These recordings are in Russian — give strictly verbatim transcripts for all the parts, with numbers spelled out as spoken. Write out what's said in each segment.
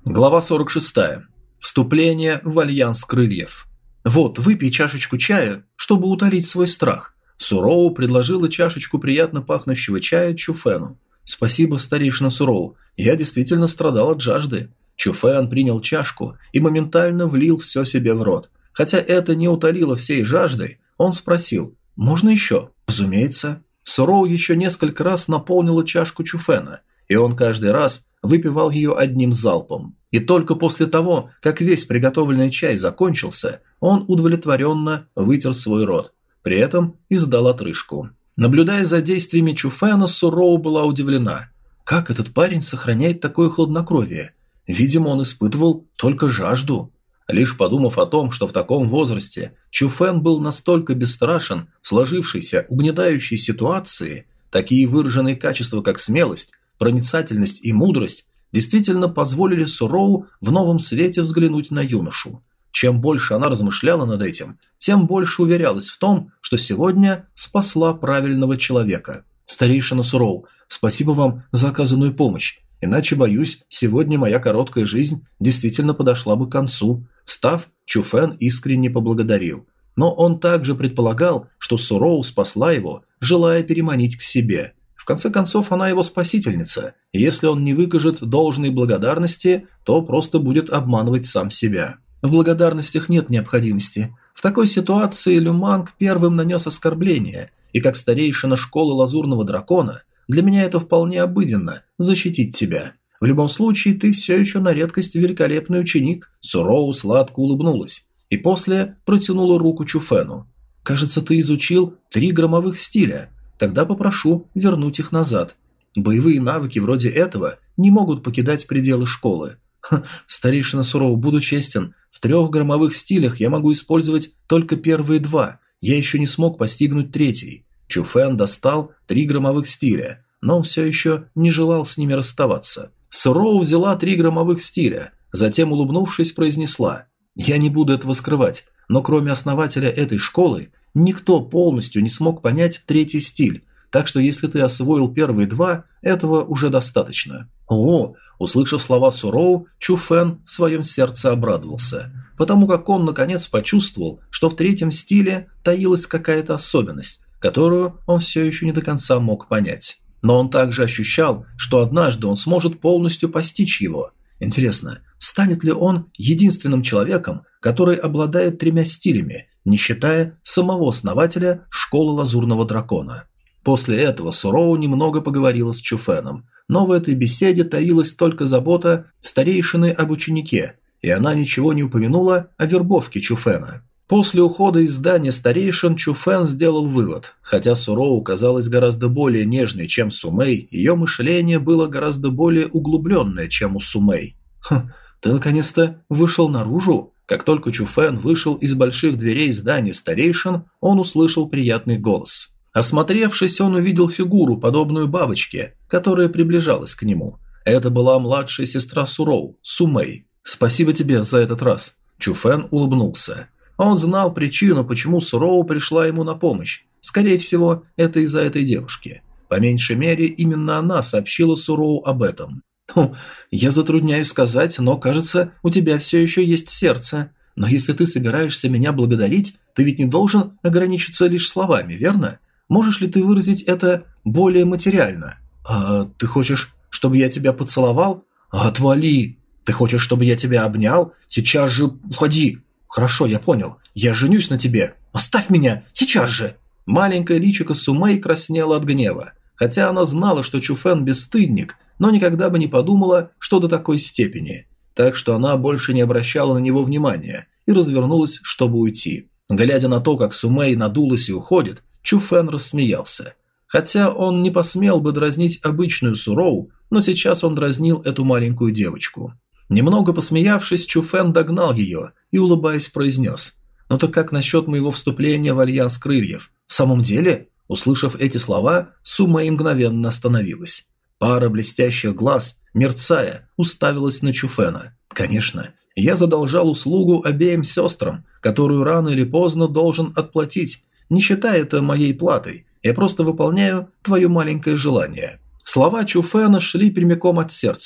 Глава сорок шесть. Вступление в альянс крыльев. «Вот, выпей чашечку чая, чтобы утолить свой страх». Суроу предложила чашечку приятно пахнущего чая Чуфену. «Спасибо, старейшина Суроу, я действительно страдал от жажды». Чуфен принял чашку и моментально влил все себе в рот. Хотя это не утолило всей жаждой, он спросил: «Можно еще?» «Разумеется». Суроу еще несколько раз наполнила чашку Чуфена, и он каждый раз выпивал ее одним залпом. И только после того, как весь приготовленный чай закончился, он удовлетворенно вытер свой рот. При этом издал отрыжку. Наблюдая за действиями Чуфена, Суроу была удивлена. Как этот парень сохраняет такое хладнокровие? Видимо, он испытывал только жажду. Лишь подумав о том, что в таком возрасте Чуфен был настолько бесстрашен в сложившейся угнетающей ситуации, такие выраженные качества, как смелость, проницательность и мудрость, действительно позволили Суроу в новом свете взглянуть на юношу. Чем больше она размышляла над этим, тем больше уверялась в том, что сегодня спасла правильного человека. «Старейшина Суроу, спасибо вам за оказанную помощь, иначе, боюсь, сегодня моя короткая жизнь действительно подошла бы к концу». Встав, Чуфен искренне поблагодарил. Но он также предполагал, что Суроу спасла его, желая переманить к себе. В конце концов, она его спасительница, и если он не выкажет должной благодарности, то просто будет обманывать сам себя. В благодарностях нет необходимости. В такой ситуации Люманг первым нанес оскорбление, и как старейшина школы Лазурного Дракона, для меня это вполне обыденно – защитить тебя. В любом случае, ты все еще на редкость великолепный ученик. Суроу сладко улыбнулась, и после протянула руку Чуфену. Кажется, ты изучил три громовых стиля. Тогда попрошу вернуть их назад. Боевые навыки вроде этого не могут покидать пределы школы. Ха, старейшина Суроу, буду честен, в трех громовых стилях я могу использовать только первые два, я еще не смог постигнуть третий. Чуфен достал три громовых стиля, но он все еще не желал с ними расставаться. Суроу взяла три громовых стиля, затем, улыбнувшись, произнесла: «Я не буду этого скрывать, но кроме основателя этой школы, никто полностью не смог понять третий стиль, так что если ты освоил первые два, этого уже достаточно». О, услышав слова Суроу, Чуфен в своем сердце обрадовался, потому как он наконец почувствовал, что в третьем стиле таилась какая-то особенность, которую он все еще не до конца мог понять. Но он также ощущал, что однажды он сможет полностью постичь его. Интересно, станет ли он единственным человеком, который обладает тремя стилями, не считая самого основателя школы Лазурного Дракона? После этого Суроу немного поговорила с Чуфеном, но в этой беседе таилась только забота старейшины об ученике, и она ничего не упомянула о вербовке Чуфена. После ухода из здания старейшин Чуфен сделал вывод. Хотя Суроу казалась гораздо более нежной, чем Сумэй, ее мышление было гораздо более углубленное, чем у Сумэй. «Хм, ты наконец-то вышел наружу?» Как только Чуфен вышел из больших дверей здания старейшин, он услышал приятный голос. Осмотревшись, он увидел фигуру, подобную бабочке, которая приближалась к нему. Это была младшая сестра Суроу, Сумэй. «Спасибо тебе за этот раз». Чуфен улыбнулся. Он знал причину, почему Суроу пришла ему на помощь. Скорее всего, это из-за этой девушки. По меньшей мере, именно она сообщила Суроу об этом. «Хм, я затрудняюсь сказать, но, кажется, у тебя все еще есть сердце. Но если ты собираешься меня благодарить, ты ведь не должен ограничиться лишь словами, верно? Можешь ли ты выразить это более материально? А ты хочешь, чтобы я тебя поцеловал? Отвали! Ты хочешь, чтобы я тебя обнял? Сейчас же уходи!» «Хорошо, я понял. Я женюсь на тебе. Оставь меня! Сейчас же!» Маленькая личико Сумэй краснела от гнева. Хотя она знала, что Чуфен бесстыдник, но никогда бы не подумала, что до такой степени. Так что она больше не обращала на него внимания и развернулась, чтобы уйти. Глядя на то, как Сумэй надулась и уходит, Чуфен рассмеялся. Хотя он не посмел бы дразнить обычную Суроу, но сейчас он дразнил эту маленькую девочку. Немного посмеявшись, Чуфен догнал ее и, улыбаясь, произнес: «Ну так как насчет моего вступления в альянс крыльев? В самом деле?» Услышав эти слова, Сумэй мгновенно остановилась. Пара блестящих глаз, мерцая, уставилась на Чуфена. «Конечно, я задолжал услугу обеим сестрам, которую рано или поздно должен отплатить. Не считай это моей платой, я просто выполняю твое маленькое желание». Слова Чуфена шли прямиком от сердца.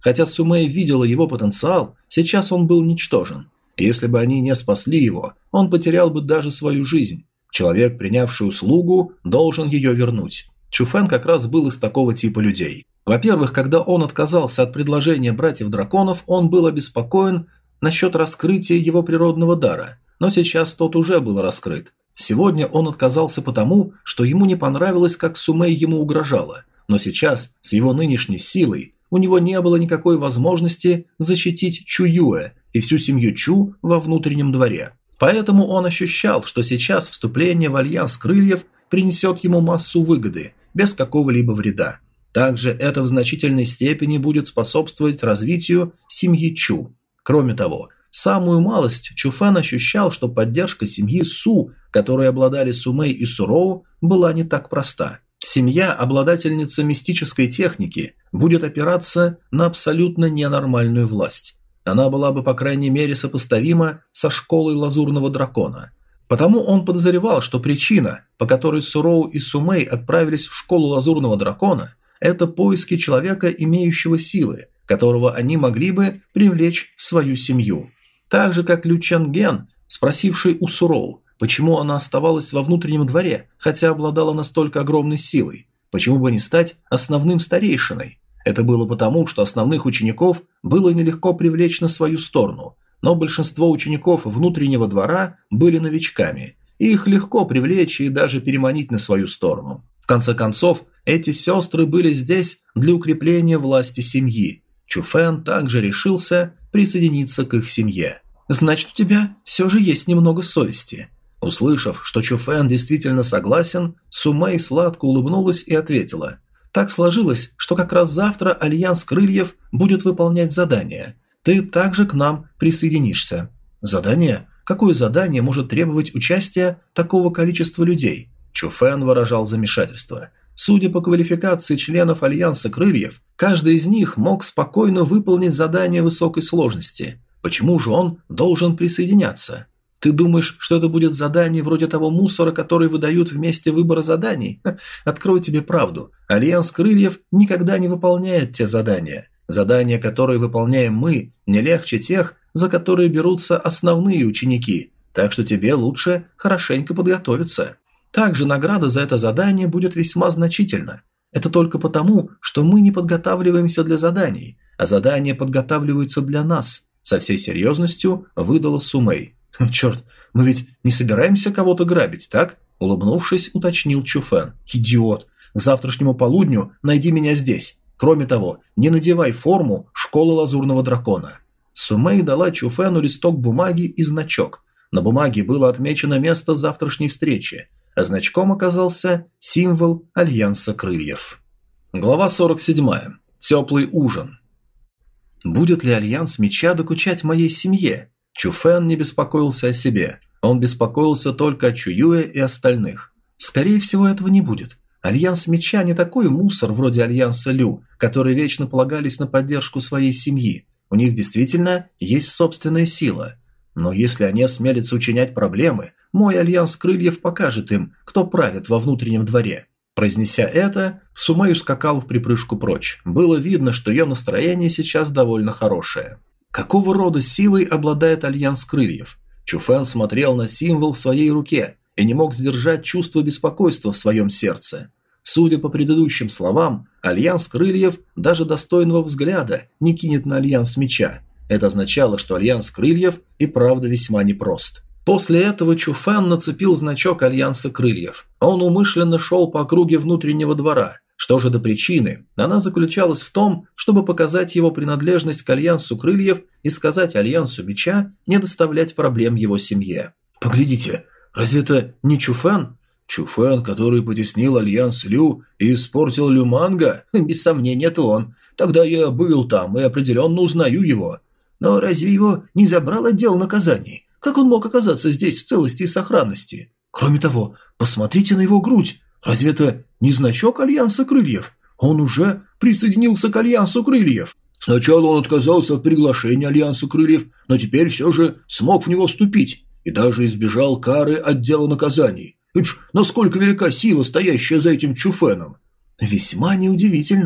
Хотя Сумэй видела его потенциал, сейчас он был ничтожен. Если бы они не спасли его, он потерял бы даже свою жизнь. Человек, принявший услугу, должен ее вернуть. Чуфэн как раз был из такого типа людей. Во-первых, когда он отказался от предложения братьев-драконов, он был обеспокоен насчет раскрытия его природного дара, но сейчас тот уже был раскрыт. Сегодня он отказался потому, что ему не понравилось, как Сумэй ему угрожала, но сейчас, с его нынешней силой, у него не было никакой возможности защитить Чу Юэ и всю семью Чу во внутреннем дворе. Поэтому он ощущал, что сейчас вступление в альянс крыльев принесет ему массу выгоды, без какого-либо вреда. Также это в значительной степени будет способствовать развитию семьи Чу. Кроме того, самую малость Чуфэн ощущал, что поддержка семьи Су, которой обладали Сумэй и Суроу, была не так проста. Семья, обладательница мистической техники, будет опираться на абсолютно ненормальную власть. Она была бы, по крайней мере, сопоставима со школой Лазурного Дракона. Потому он подозревал, что причина, по которой Суроу и Сумэй отправились в школу Лазурного Дракона, это поиски человека, имеющего силы, которого они могли бы привлечь в свою семью. Так же, как Лю Чанген, спросивший у Суроу, почему она оставалась во внутреннем дворе, хотя обладала настолько огромной силой, почему бы не стать основным старейшиной. Это было потому, что основных учеников было нелегко привлечь на свою сторону, но большинство учеников внутреннего двора были новичками, и их легко привлечь и даже переманить на свою сторону. В конце концов, эти сестры были здесь для укрепления власти семьи. Чуфэн также решился присоединиться к их семье. «Значит, у тебя все же есть немного совести». Услышав, что Чуфэн действительно согласен, Сумэй сладко улыбнулась и ответила: «Так сложилось, что как раз завтра Альянс Крыльев будет выполнять задание. Ты также к нам присоединишься». «Задание? Какое задание может требовать участия такого количества людей?» Чуфэн выражал замешательство. Судя по квалификации членов Альянса Крыльев, каждый из них мог спокойно выполнить задание высокой сложности. Почему же он должен присоединяться? Ты думаешь, что это будет задание вроде того мусора, который выдают вместе выбора заданий? Ха, открою тебе правду. Альянс Крыльев никогда не выполняет те задания. Задания, которые выполняем мы, не легче тех, за которые берутся основные ученики. Так что тебе лучше хорошенько подготовиться. Также награда за это задание будет весьма значительна. Это только потому, что мы не подготавливаемся для заданий, а задания подготавливаются для нас. Со всей серьезностью выдала Сумэй. «Черт, мы ведь не собираемся кого-то грабить, так?» Улыбнувшись, уточнил Чуфэн. «Идиот! К завтрашнему полудню найди меня здесь. Кроме того, не надевай форму школы Лазурного Дракона». Сумэй дала Чуфэну листок бумаги и значок. На бумаге было отмечено место завтрашней встречи, а значком оказался символ Альянса Крыльев. Глава сорок семь. Теплый ужин. Будет ли Альянс Меча докучать моей семье? Чуфэн не беспокоился о себе. Он беспокоился только о Чуюэ и остальных. Скорее всего, этого не будет. Альянс Меча не такой мусор, вроде Альянса Лю, которые вечно полагались на поддержку своей семьи. У них действительно есть собственная сила. Но если они осмелятся учинять проблемы, мой Альянс Крыльев покажет им, кто правит во внутреннем дворе. Произнеся это, Сумэй ускакал в припрыжку прочь. Было видно, что ее настроение сейчас довольно хорошее. Какого рода силой обладает Альянс Крыльев? Чуфэн смотрел на символ в своей руке и не мог сдержать чувство беспокойства в своем сердце. Судя по предыдущим словам, Альянс Крыльев даже достойного взгляда не кинет на Альянс Меча. Это означало, что Альянс Крыльев и правда весьма непрост. После этого Чуфэн нацепил значок Альянса Крыльев. Он умышленно шел по округе внутреннего двора. Что же до причины, она заключалась в том, чтобы показать его принадлежность к Альянсу Крыльев и сказать Альянсу Меча не доставлять проблем его семье. «Поглядите, разве это не Чуфэн?» «Чуфэн, который потеснил Альянс Лю и испортил Люманга? Без сомнения, это он. Тогда я был там и определенно узнаю его. Но разве его не забрал отдел наказаний? Как он мог оказаться здесь в целости и сохранности? Кроме того, посмотрите на его грудь. Разве это не значок Альянса Крыльев? Он уже присоединился к Альянсу Крыльев. Сначала он отказался от приглашения Альянса Крыльев, но теперь все же смог в него вступить и даже избежал кары отдела наказаний. Ведь насколько велика сила, стоящая за этим Чуфэном? Весьма неудивительно.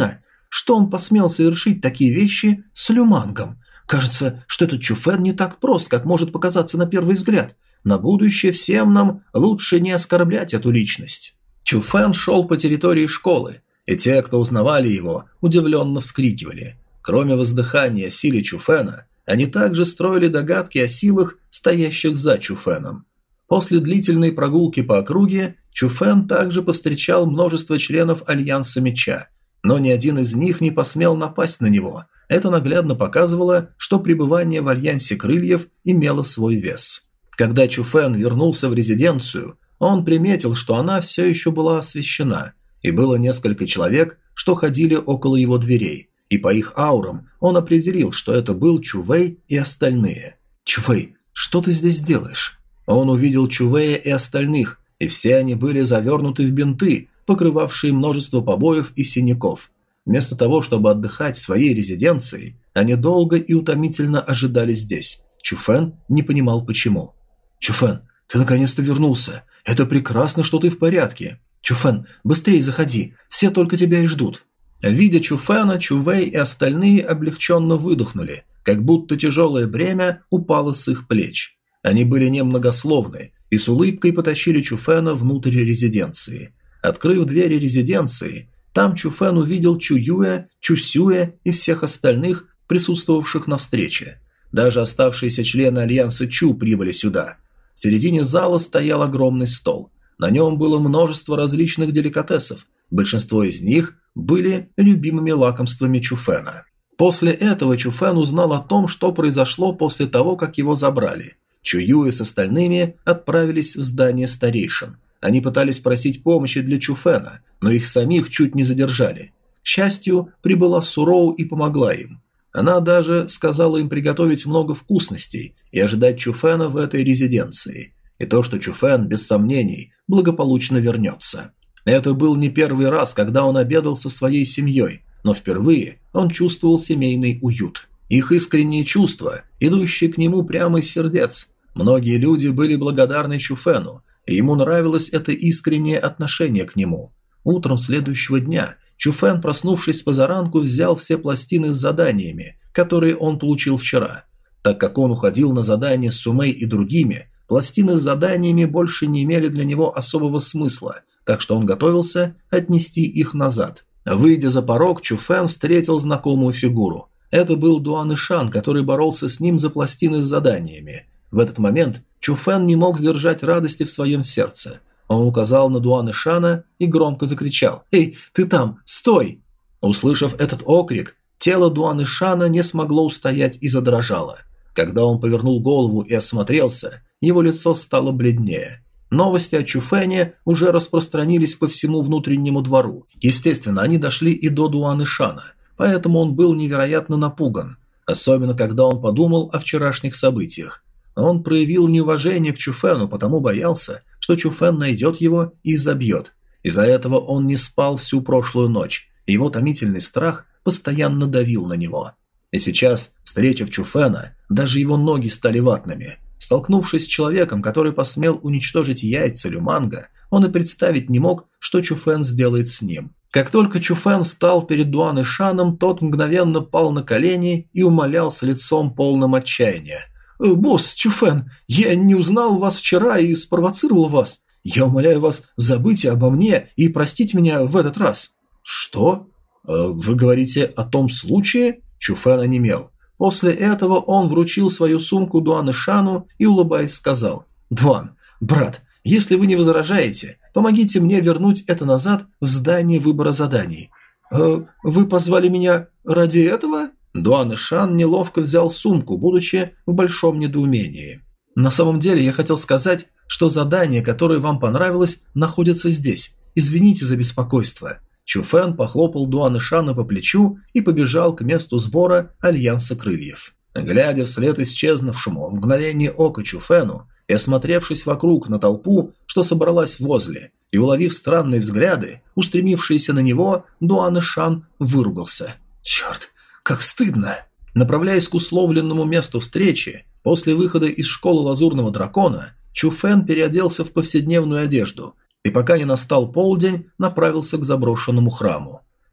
Что он посмел совершить такие вещи с Люмангом? Кажется, что этот Чуфэн не так прост, как может показаться на первый взгляд. На будущее всем нам лучше не оскорблять эту личность. Чуфэн шел по территории школы, и те, кто узнавали его, удивленно вскрикивали. Кроме воздыхания о силе Чуфэна, они также строили догадки о силах, стоящих за Чуфэном. После длительной прогулки по округе Чуфэн также повстречал множество членов Альянса Меча, но ни один из них не посмел напасть на него. Это наглядно показывало, что пребывание в Альянсе Крыльев имело свой вес. Когда Чуфэн вернулся в резиденцию, он приметил, что она все еще была освещена, и было несколько человек, что ходили около его дверей, и по их аурам он определил, что это был Чувэй и остальные. «Чувэй, что ты здесь делаешь?» Он увидел Чувэя и остальных, и все они были завернуты в бинты, покрывавшие множество побоев и синяков. Вместо того, чтобы отдыхать в своей резиденции, они долго и утомительно ожидали здесь. Чуфэн не понимал почему. «Чуфэн, ты наконец-то вернулся. Это прекрасно, что ты в порядке. Чуфэн, быстрее заходи, все только тебя и ждут». Видя Чуфэна, Чувэй и остальные облегченно выдохнули, как будто тяжелое бремя упало с их плеч. Они были немногословны и с улыбкой потащили Чуфэна внутрь резиденции. Открыв двери резиденции, там Чуфэн увидел Чуюя, Чусюя и всех остальных, присутствовавших на встрече. Даже оставшиеся члены Альянса Чу прибыли сюда. В середине зала стоял огромный стол. На нем было множество различных деликатесов. Большинство из них были любимыми лакомствами Чуфэна. После этого Чуфэн узнал о том, что произошло после того, как его забрали. Чуюя с остальными отправились в здание старейшин. Они пытались просить помощи для Чуфэна, но их самих чуть не задержали. К счастью, прибыла Суроу и помогла им. Она даже сказала им приготовить много вкусностей и ожидать Чуфэна в этой резиденции. И то, что Чуфэн, без сомнений, благополучно вернется. Это был не первый раз, когда он обедал со своей семьей, но впервые он чувствовал семейный уют. Их искренние чувства, идущие к нему прямо из сердец. Многие люди были благодарны Чуфэну, и ему нравилось это искреннее отношение к нему. Утром следующего дня Чуфэн, проснувшись позаранку, взял все пластины с заданиями, которые он получил вчера. Так как он уходил на задание с Сумэй и другими, пластины с заданиями больше не имели для него особого смысла, так что он готовился отнести их назад. Выйдя за порог, Чуфэн встретил знакомую фигуру. Это был Дуан Ишан, который боролся с ним за пластины с заданиями. В этот момент Чуфэн не мог сдержать радости в своем сердце. Он указал на Дуан Ишана и громко закричал: «Эй, ты там, стой!» Услышав этот окрик, тело Дуан Ишана не смогло устоять и задрожало. Когда он повернул голову и осмотрелся, его лицо стало бледнее. Новости о Чуфэне уже распространились по всему внутреннему двору. Естественно, они дошли и до Дуан Ишана, поэтому он был невероятно напуган, особенно когда он подумал о вчерашних событиях. Он проявил неуважение к Чуфэну, потому боялся, что Чуфэн найдет его и забьет. Из-за этого он не спал всю прошлую ночь, и его томительный страх постоянно давил на него. И сейчас, встретив Чуфэна, даже его ноги стали ватными. Столкнувшись с человеком, который посмел уничтожить яйца Люманга, он и представить не мог, что Чуфэн сделает с ним. Как только Чуфэн встал перед Дуан Ишаном, тот мгновенно пал на колени и умолял с лицом полным отчаяния: «Босс, Чуфэн, я не узнал вас вчера и спровоцировал вас. Я умоляю вас, забыть обо мне и простить меня в этот раз». «Что? Вы говорите о том случае?» Чуфэн онемел. После этого он вручил свою сумку Дуан Ишану и, улыбаясь, сказал: «Дуан, брат, если вы не возражаете, помогите мне вернуть это назад в здание выбора заданий». «Э, «Вы позвали меня ради этого?» Дуан Ишан неловко взял сумку, будучи в большом недоумении. «На самом деле я хотел сказать, что задание, которое вам понравилось, находится здесь. Извините за беспокойство». Чуфэн похлопал Дуан Ишана по плечу и побежал к месту сбора Альянса Крыльев. Глядя вслед исчезнувшему в мгновение ока Чуфэну и осмотревшись вокруг на толпу, что собралась возле, и уловив странные взгляды, устремившиеся на него, Дуан Ишан выругался. «Черт, как стыдно!» Направляясь к условленному месту встречи, после выхода из школы Лазурного Дракона, Чуфэн переоделся в повседневную одежду и, пока не настал полдень, направился к заброшенному храму.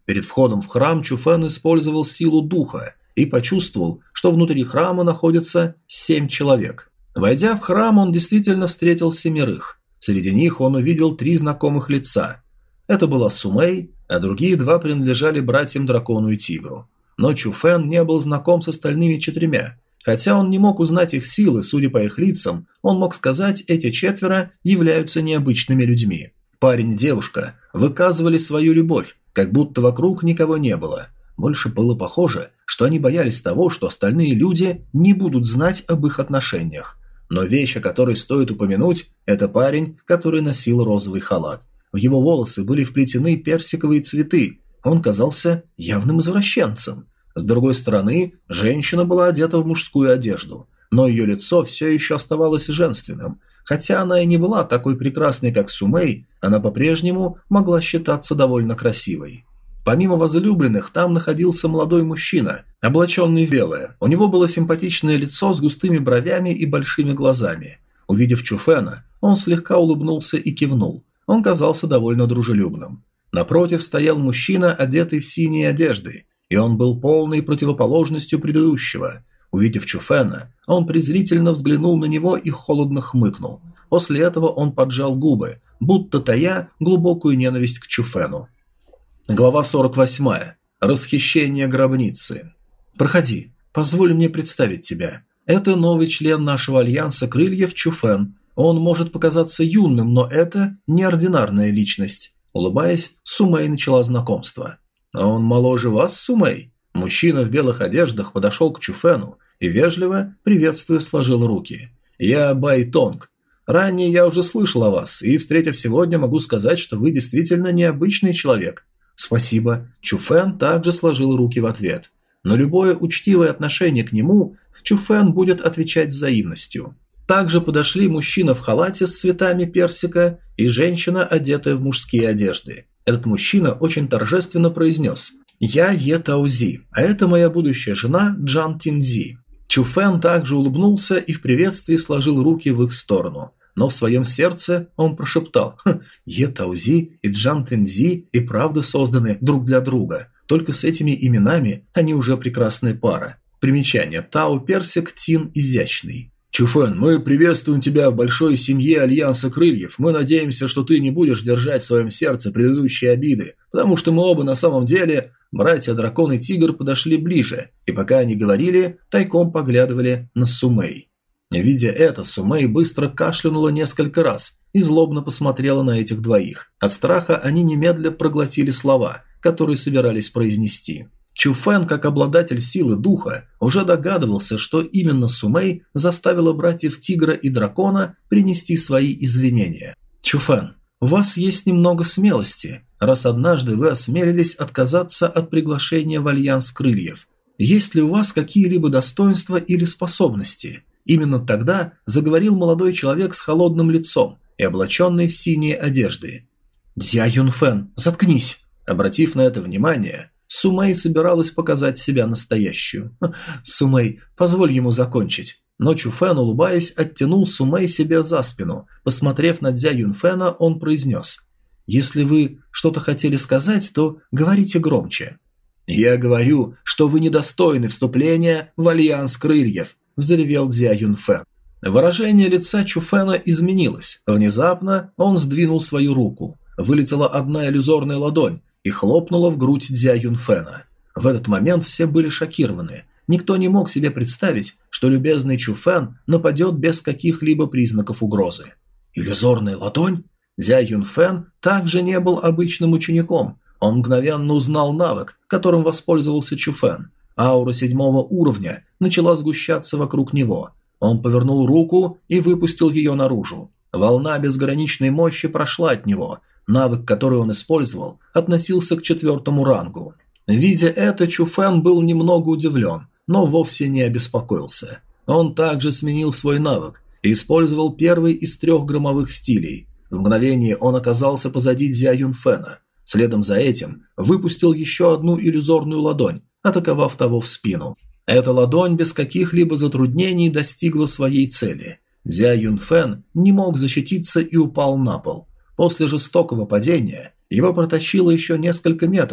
Перед входом в храм Чуфэн использовал силу духа и почувствовал, что внутри храма находится семь человек. Войдя в храм, он действительно встретил семерых. Среди них он увидел три знакомых лица. Это была Сумэй, а другие два принадлежали братьям Дракону и Тигру. Но Чуфэн не был знаком с остальными четырьмя. Хотя он не мог узнать их силы, судя по их лицам, он мог сказать, эти четверо являются необычными людьми. Парень и девушка выказывали свою любовь, как будто вокруг никого не было. Больше было похоже, что они боялись того, что остальные люди не будут знать об их отношениях. Но вещь, о которой стоит упомянуть, это парень, который носил розовый халат. В его волосы были вплетены персиковые цветы, он казался явным извращенцем. С другой стороны, женщина была одета в мужскую одежду, но ее лицо все еще оставалось женственным. Хотя она и не была такой прекрасной, как Сумэй, она по-прежнему могла считаться довольно красивой. Помимо возлюбленных, там находился молодой мужчина, облаченный в белое. У него было симпатичное лицо с густыми бровями и большими глазами. Увидев Чуфэна, он слегка улыбнулся и кивнул. Он казался довольно дружелюбным. Напротив стоял мужчина, одетый в синие одежды, и он был полной противоположностью предыдущего. Увидев Чуфэна, он презрительно взглянул на него и холодно хмыкнул. После этого он поджал губы, будто тая глубокую ненависть к Чуфэну. Глава сорок восемь. Расхищение гробницы. «Проходи, позволь мне представить тебя. Это новый член нашего альянса крыльев Чуфэн. Он может показаться юным, но это неординарная личность». Улыбаясь, Сумэй начала знакомство. «А он моложе вас, Сумэй?» Мужчина в белых одеждах подошел к Чуфэну и вежливо, приветствуя, сложил руки. «Я Бай Тонг. Ранее я уже слышал о вас, и, встретив сегодня, могу сказать, что вы действительно необычный человек». «Спасибо». Чуфэн также сложил руки в ответ. Но любое учтивое отношение к нему Чуфэн будет отвечать взаимностью. Также подошли мужчина в халате с цветами персика и женщина, одетая в мужские одежды. Этот мужчина очень торжественно произнес: «Я Е Таузи, а это моя будущая жена Джан Тинзи». Чуфэн также улыбнулся и в приветствии сложил руки в их сторону. Но в своем сердце он прошептал: «Хм, Е Таузи и Джан Тинзи и правда созданы друг для друга. Только с этими именами они уже прекрасная пара». Примечание: Тау Персик, Тин изящный. «Чуфэн, мы приветствуем тебя в большой семье Альянса Крыльев. Мы надеемся, что ты не будешь держать в своем сердце предыдущие обиды, потому что мы оба на самом деле...» Братья Дракон и Тигр подошли ближе, и пока они говорили, тайком поглядывали на Сумэй. Видя это, Сумэй быстро кашлянула несколько раз и злобно посмотрела на этих двоих. От страха они немедля проглотили слова, которые собирались произнести. Чуфэн, как обладатель силы духа, уже догадывался, что именно Сумэй заставила братьев Тигра и Дракона принести свои извинения. «Чуфэн, у вас есть немного смелости, раз однажды вы осмелились отказаться от приглашения в Альянс Крыльев. Есть ли у вас какие-либо достоинства или способности?» Именно тогда заговорил молодой человек с холодным лицом и облаченный в синие одежды. «Дзя Юнфэн, заткнись!» Обратив на это внимание, Сумэй собиралась показать себя настоящую. «Сумэй, позволь ему закончить». Но Чуфэн, улыбаясь, оттянул Сумэй себе за спину. Посмотрев на Дзя Юнфэна, он произнес: «Если вы что-то хотели сказать, то говорите громче». «Я говорю, что вы недостойны вступления в Альянс Крыльев», – взревел Дзя Юнфэн. Выражение лица Чуфэна изменилось. Внезапно он сдвинул свою руку. Вылетела одна иллюзорная ладонь и хлопнула в грудь Дзя Юнфэна. В этот момент все были шокированы. Никто не мог себе представить, что любезный Чуфэн нападет без каких-либо признаков угрозы. «Иллюзорная ладонь?» Дзя Юнфэн также не был обычным учеником. Он мгновенно узнал навык, которым воспользовался Чуфэн. Аура седьмого уровня начала сгущаться вокруг него. Он повернул руку и выпустил ее наружу. Волна безграничной мощи прошла от него. Навык, который он использовал, относился к четвертому рангу. Видя это, Чуфэн был немного удивлен, но вовсе не обеспокоился. Он также сменил свой навык и использовал первый из трех громовых стилей. В мгновение он оказался позади Дзя Юнфэна. Следом за этим выпустил еще одну иллюзорную ладонь, атаковав того в спину. Эта ладонь без каких-либо затруднений достигла своей цели. Дзя Юнфэн не мог защититься и упал на пол. После жестокого падения его протащило еще несколько метров,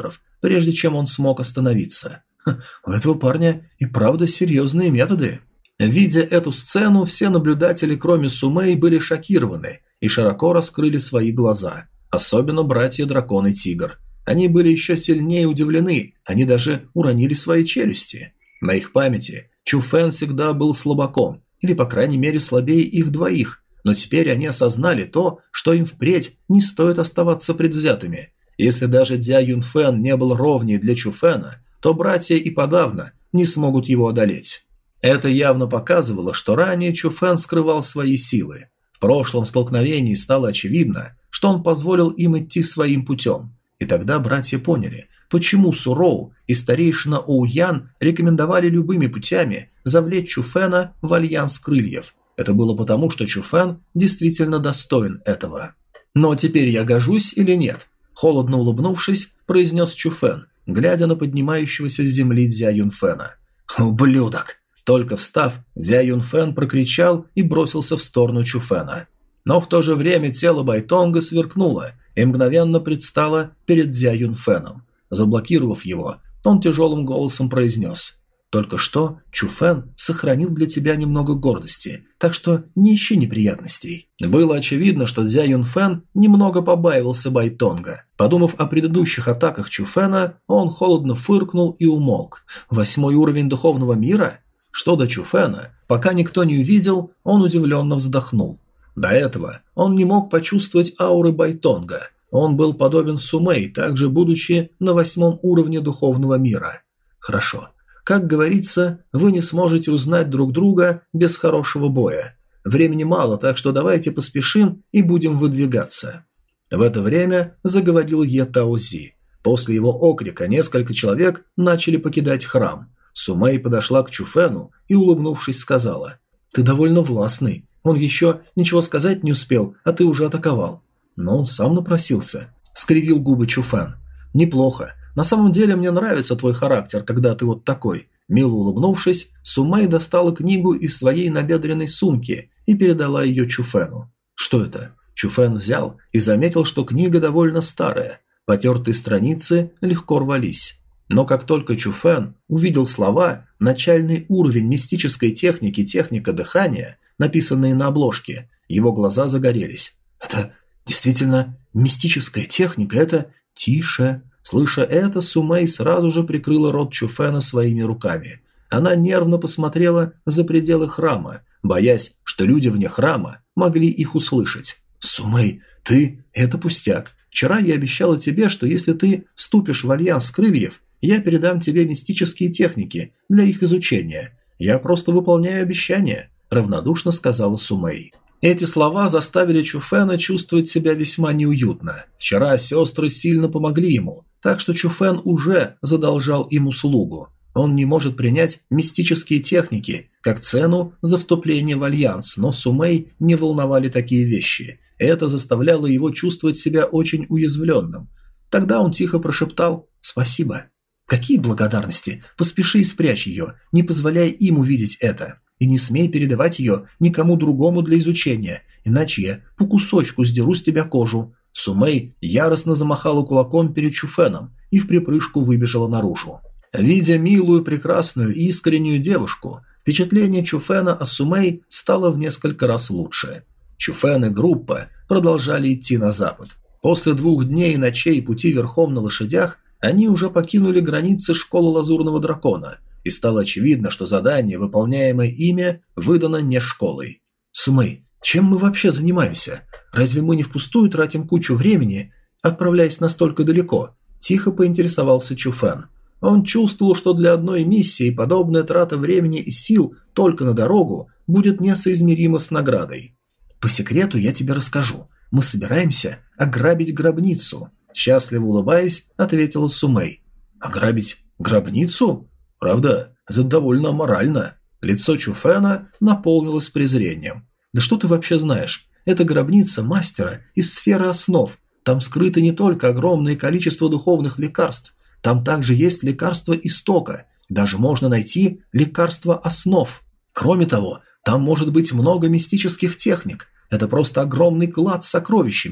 прежде чем он смог остановиться. У этого парня и правда серьезные методы. Видя эту сцену, все наблюдатели, кроме Сумэй, были шокированы и широко раскрыли свои глаза. Особенно братья-дракон и тигр. Они были еще сильнее удивлены, они даже уронили свои челюсти. На их памяти Чу Фэн всегда был слабаком, или по крайней мере слабее их двоих, но теперь они осознали то, что им впредь не стоит оставаться предвзятыми. Если даже Дзя Юн Фэн не был ровнее для Чу Фэна, то братья и подавно не смогут его одолеть. Это явно показывало, что ранее Чу Фэн скрывал свои силы. В прошлом столкновении стало очевидно, что он позволил им идти своим путем. И тогда братья поняли, почему Суроу и старейшина Оуян рекомендовали любыми путями завлечь Чу Фэна в альянс крыльев. Это было потому, что Чу Фэн действительно достоин этого. «Но теперь я гожусь или нет?» Холодно улыбнувшись, произнес Чу Фэн, глядя на поднимающегося с земли Дзя Юн Фэна. «Ублюдок!» Только встав, Дзя Юн Фэн прокричал и бросился в сторону Чу Фэна. Но в то же время тело Байтонга сверкнуло и мгновенно предстало перед Дзя Юн Фэном. Заблокировав его, он тяжелым голосом произнес: «Только что Чу Фэн сохранил для тебя немного гордости, так что не ищи неприятностей». Было очевидно, что Дзя Юн Фэн немного побаивался Байтонга. Подумав о предыдущих атаках Чу Фэна, он холодно фыркнул и умолк. «Восьмой уровень духовного мира?» Что до Чу Фэна, пока никто не увидел, он удивленно вздохнул. До этого он не мог почувствовать ауры Байтонга. Он был подобен Сумэй, также будучи на восьмом уровне духовного мира. Хорошо. Как говорится, вы не сможете узнать друг друга без хорошего боя. Времени мало, так что давайте поспешим и будем выдвигаться. В это время заговорил Е Тао Зи. После его окрика несколько человек начали покидать храм. Сумэй подошла к Чу Фэну и, улыбнувшись, сказала: «Ты довольно властный. Он еще ничего сказать не успел, а ты уже атаковал». «Но он сам напросился», — скривил губы Чу Фэн. «Неплохо. На самом деле мне нравится твой характер, когда ты вот такой». Мило улыбнувшись, Сумэй достала книгу из своей набедренной сумки и передала ее Чу Фэну. «Что это?» Чу Фэн взял и заметил, что книга довольно старая. Потертые страницы легко рвались. Но как только Чу Фэн увидел слова «начальный уровень мистической техники, техника дыхания», написанные на обложке, его глаза загорелись. «Это действительно мистическая техника, это...» «Тише!» Слыша это, Сумэй сразу же прикрыла рот Чу Фэна своими руками. Она нервно посмотрела за пределы храма, боясь, что люди вне храма могли их услышать. «Сумэй, ты... это пустяк. Вчера я обещала тебе, что если ты вступишь в альянс крыльев, я передам тебе мистические техники для их изучения. Я просто выполняю обещания», – равнодушно сказала Сумэй. Эти слова заставили Чу Фэна чувствовать себя весьма неуютно. Вчера сестры сильно помогли ему, так что Чу Фэн уже задолжал им услугу. Он не может принять мистические техники как цену за вступление в альянс, но Сумэй не волновали такие вещи. Это заставляло его чувствовать себя очень уязвленным. Тогда он тихо прошептал «Спасибо». «Какие благодарности? Поспеши и спрячь ее, не позволяй им увидеть это. И не смей передавать ее никому другому для изучения, иначе я по кусочку сдеру с тебя кожу». Сумэй яростно замахала кулаком перед Чу Фэном и в припрыжку выбежала наружу. Видя милую, прекрасную и искреннюю девушку, впечатление Чу Фэна о Сумэй стало в несколько раз лучше. Чу Фэн и группа продолжали идти на запад. После двух дней и ночей пути верхом на лошадях они уже покинули границы школы Лазурного Дракона, и стало очевидно, что задание, выполняемое ими, выдано не школой. «Сумэй, чем мы вообще занимаемся? Разве мы не впустую тратим кучу времени, отправляясь настолько далеко?» – тихо поинтересовался Чу Фэн. Он чувствовал, что для одной миссии подобная трата времени и сил только на дорогу будет несоизмерима с наградой. «По секрету я тебе расскажу. Мы собираемся ограбить гробницу», – счастливо улыбаясь, ответила Сумэй. «Ограбить гробницу? Правда, это довольно аморально». Лицо Чу Фэна наполнилось презрением. «Да что ты вообще знаешь? Это гробница мастера из сферы основ. Там скрыто не только огромное количество духовных лекарств. Там также есть лекарство истока. Даже можно найти лекарство основ. Кроме того, там может быть много мистических техник. Это просто огромный клад с сокровищами.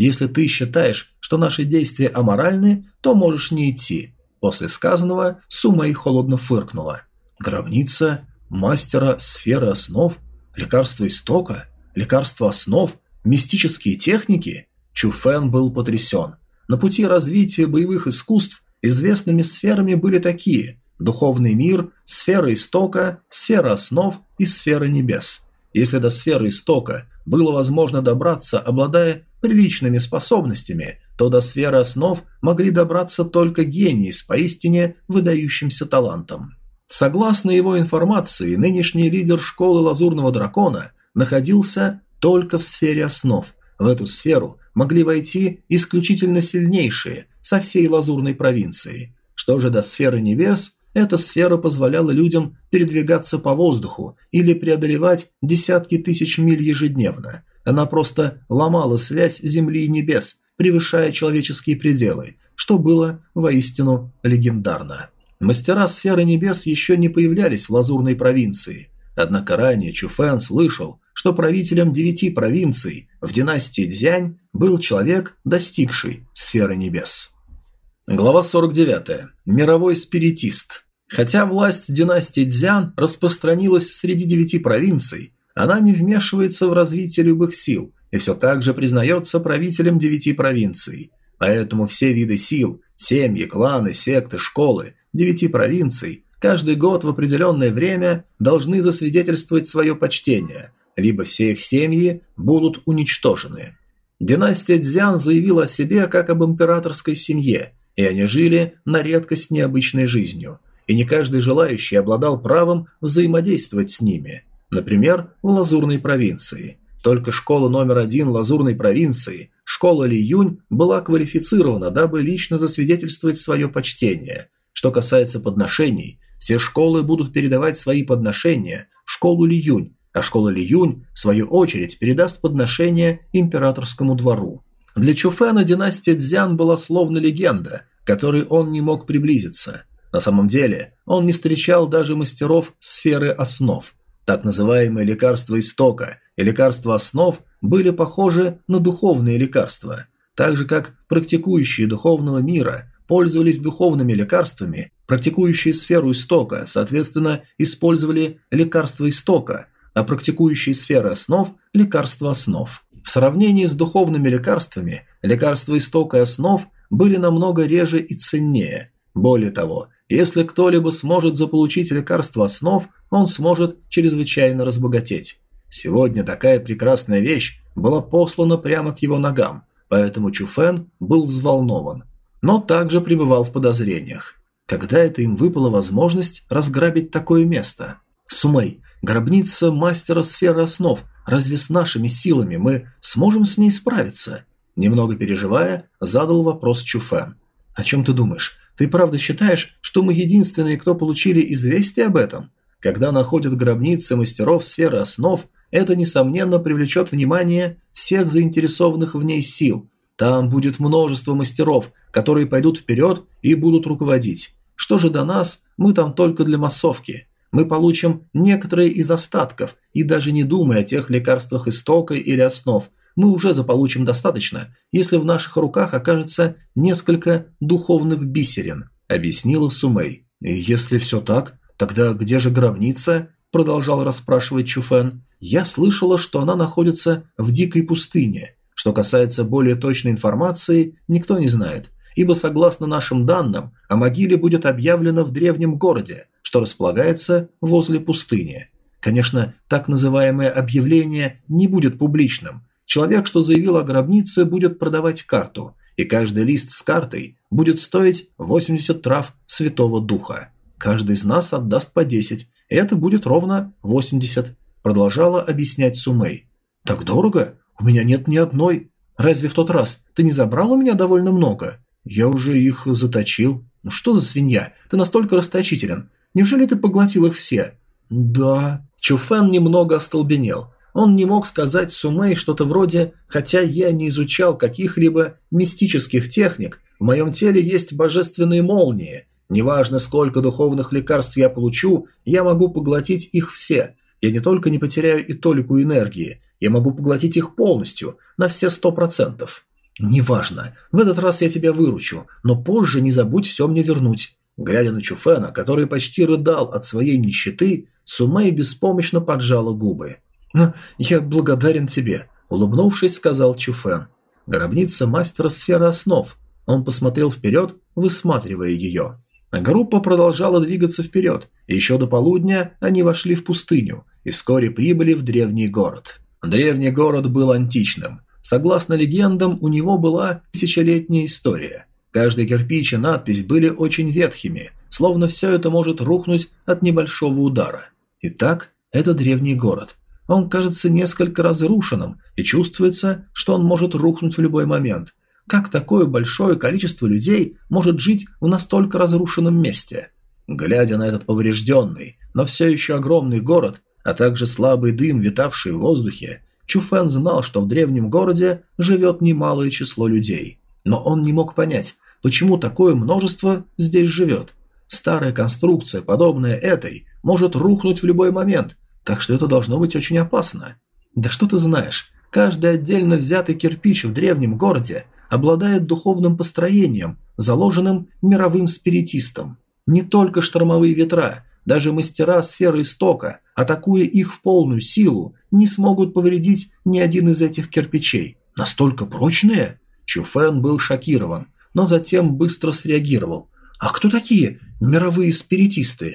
Если ты считаешь, что наши действия аморальны, то можешь не идти». После сказанного Сумэй холодно фыркнула. «Гробница мастера сферы основ? Лекарство истока? Лекарство основ? Мистические техники?» Чуфэн был потрясен. На пути развития боевых искусств известными сферами были такие: духовный мир, сфера истока, сфера основ и сфера небес. Если до сферы истока было возможно добраться, обладая приличными способностями, то до сферы основ могли добраться только гении с поистине выдающимся талантом. Согласно его информации, нынешний лидер школы Лазурного Дракона находился только в сфере основ. В эту сферу могли войти исключительно сильнейшие со всей Лазурной провинции. Что же до сферы небес, эта сфера позволяла людям передвигаться по воздуху или преодолевать десятки тысяч миль ежедневно. Она просто ломала связь земли и небес, превышая человеческие пределы, что было воистину легендарно. Мастера сферы небес еще не появлялись в Лазурной провинции. Однако ранее Чуфэн слышал, что правителем девяти провинций в династии Цзянь был человек, достигший сферы небес. Глава сорок девять. Мировой спиритист. Хотя власть династии Цзян распространилась среди девяти провинций, она не вмешивается в развитие любых сил и все так же признается правителем девяти провинций. Поэтому все виды сил, семьи, кланы, секты, школы девяти провинций каждый год в определенное время должны засвидетельствовать свое почтение, либо все их семьи будут уничтожены. Династия Цзян заявила о себе как об императорской семье, и они жили на редкость необычной жизнью, и не каждый желающий обладал правом взаимодействовать с ними. Например, в Лазурной провинции. Только школа номер один Лазурной провинции, школа Ли Юнь, была квалифицирована, дабы лично засвидетельствовать свое почтение. Что касается подношений, все школы будут передавать свои подношения в школу Ли Юнь, а школа Ли Юнь, в свою очередь, передаст подношения императорскому двору. Для Чуфэна династия Цзян была словно легенда, к которой он не мог приблизиться. На самом деле, он не встречал даже мастеров сферы основ. Так называемые лекарства истока и лекарства основ были похожи на духовные лекарства. Так же, как практикующие духовного мира пользовались духовными лекарствами, практикующие сферу истока, соответственно, использовали лекарства истока, а практикующие сферы основ – лекарства основ. В сравнении с духовными лекарствами, лекарства истока и основ были намного реже и ценнее. Более того, если кто-либо сможет заполучить лекарство основ, он сможет чрезвычайно разбогатеть. Сегодня такая прекрасная вещь была послана прямо к его ногам, поэтому Чуфэн был взволнован, но также пребывал в подозрениях. Когда это им выпала возможность разграбить такое место? Сумэй, гробница мастера сферы основ, разве с нашими силами мы сможем с ней справиться? Немного переживая, задал вопрос Чуфэн. О чем ты думаешь? Ты правда считаешь, что мы единственные, кто получили известие об этом? Когда находят гробницы мастеров сферы основ, это, несомненно, привлечет внимание всех заинтересованных в ней сил. Там будет множество мастеров, которые пойдут вперед и будут руководить. Что же до нас, мы там только для массовки. Мы получим некоторые из остатков, и даже не думая о тех лекарствах истока или основ, мы уже заполучим достаточно, если в наших руках окажется несколько духовных бисерин, объяснила Сумэй. И если все так, тогда где же гробница? Продолжал расспрашивать Чуфэн. Я слышала, что она находится в дикой пустыне. Что касается более точной информации, никто не знает, ибо согласно нашим данным, о могиле будет объявлено в древнем городе, что располагается возле пустыни. Конечно, так называемое объявление не будет публичным. Человек, что заявил о гробнице, будет продавать карту, и каждый лист с картой будет стоить восемьдесят трав Святого Духа. Каждый из нас отдаст по десять, и это будет ровно восемьдесят, продолжала объяснять Сумэй. Так дорого? У меня нет ни одной. Разве в тот раз ты не забрал у меня довольно много? Я уже их заточил. Ну что за свинья? Ты настолько расточителен. Неужели ты поглотил их все? Да. Чуфэн немного остолбенел. Он не мог сказать Сумэй что-то вроде «хотя я не изучал каких-либо мистических техник, в моем теле есть божественные молнии. Неважно, сколько духовных лекарств я получу, я могу поглотить их все. Я не только не потеряю и толику энергии, я могу поглотить их полностью, на все сто процентов». «Неважно. В этот раз я тебя выручу, но позже не забудь все мне вернуть». Глядя на Чуфена, который почти рыдал от своей нищеты, Сумэй беспомощно поджала губы. «Я благодарен тебе», – улыбнувшись, сказал Чуфен. Гробница мастера сферы основ. Он посмотрел вперед, высматривая ее. Группа продолжала двигаться вперед, и еще до полудня они вошли в пустыню и вскоре прибыли в древний город. Древний город был античным. Согласно легендам, у него была тысячелетняя история. Каждый кирпич и надпись были очень ветхими, словно все это может рухнуть от небольшого удара. Итак, это древний город. Он кажется несколько разрушенным, и чувствуется, что он может рухнуть в любой момент. Как такое большое количество людей может жить в настолько разрушенном месте? Глядя на этот поврежденный, но все еще огромный город, а также слабый дым, витавший в воздухе, Чуфен знал, что в древнем городе живет немалое число людей. Но он не мог понять, почему такое множество здесь живет. Старая конструкция, подобная этой, может рухнуть в любой момент, так что это должно быть очень опасно. Да что ты знаешь, каждый отдельно взятый кирпич в древнем городе обладает духовным построением, заложенным мировым спиритистом. Не только штормовые ветра, даже мастера сферы истока, атакуя их в полную силу, не смогут повредить ни один из этих кирпичей. Настолько прочные? Чуфен был шокирован, но затем быстро среагировал. А кто такие мировые спиритисты?